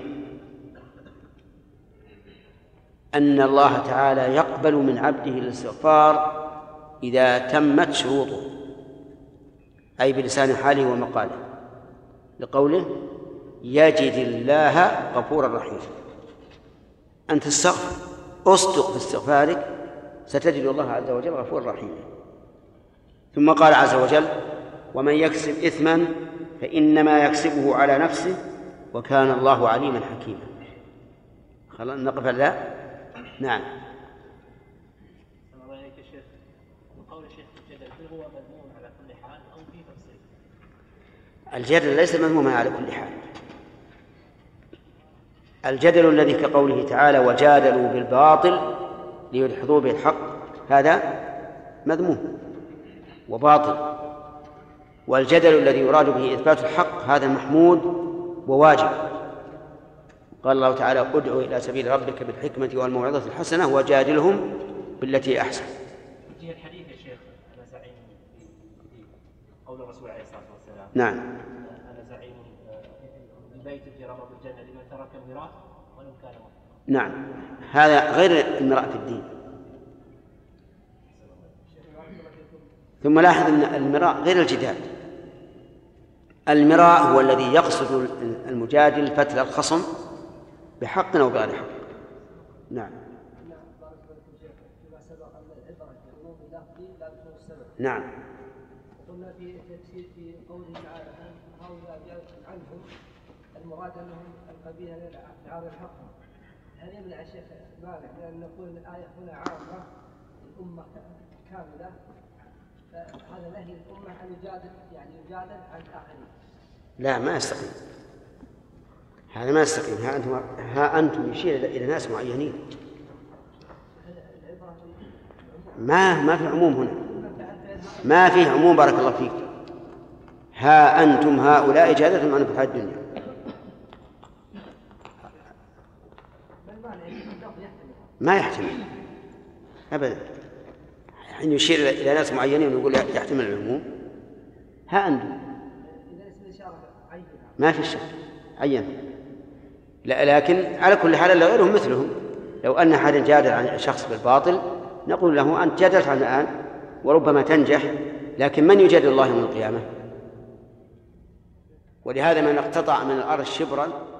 أن الله تعالى يقبل من عبده الاستغفار إذا تمت شروطه، أي بلسان حاله ومقاله، لقوله: يجد الله غفورا رحيما. أنت استغفر، أصدق في استغفارك، ستجد الله عز وجل غفورا رحيما. ثم قال عز وجل: ومن يكسب إثما فإنما يكسبه على نفسه وكان الله عليما حكيما. خلاص نقف لا. نعم. السلام عليكم يا شيخ. قول الشيخ الجدل هل هو مذموم على كل حال أو في تفصيل؟ الجدل ليس مذموما على كل حال. الجدل الذي كقوله تعالى: وجادلوا بالباطل ليدحضوا به الحق، هذا مذموم وباطل. والجدل الذي يراد به إثبات الحق هذا محمود وواجب. قال الله تعالى: ادع إلى سبيل ربك بالحكمة والموعظة الحسنة وجادلهم بالتي أحسن. في الحديث يا شيخ: أنا زعيم في قول الرسول عليه الصلاة والسلام: نعم، أنا زعيم ببيت في ربض الجنة لمن ترك الميراث ولو كان وحده. نعم، هذا غير المراء في الدين. ثم لاحظ أن المراء غير الجدال. المراء هو الذي يقصد المجادل فتل الخصم بحق أو بغير حق. نعم. نعم. قلنا في تفسير في قوله تعالى: هؤلاء عنهم المراد انهم القبيله لعار الحق. هل يمنع الشيخ مانع لان نقول الايه هنا عامه الامه كامله، فهذا نهي الامه ان يجادل عن الاخرين؟ لا، ما يستقيم، هذا ما يستقيم. ها أنتم يشير إلى ناس معينين، ما في عموم هنا، ما فيه عموم. بارك الله فيك. ها أنتم هؤلاء جادلتم عن الحياة الدنيا. ما يحتمل أبدا. حين يشير إلى ناس معينين ويقول يحتمل العموم، ها أنتم ما في شك عين. لكن على كل حال غيرهم مثلهم. لو أن أحد جادل عن شخص بالباطل نقول له أنت جادلت عن الآن وربما تنجح، لكن من يجادل الله يوم القيامة؟ ولهذا من اقتطع من الأرض شبرا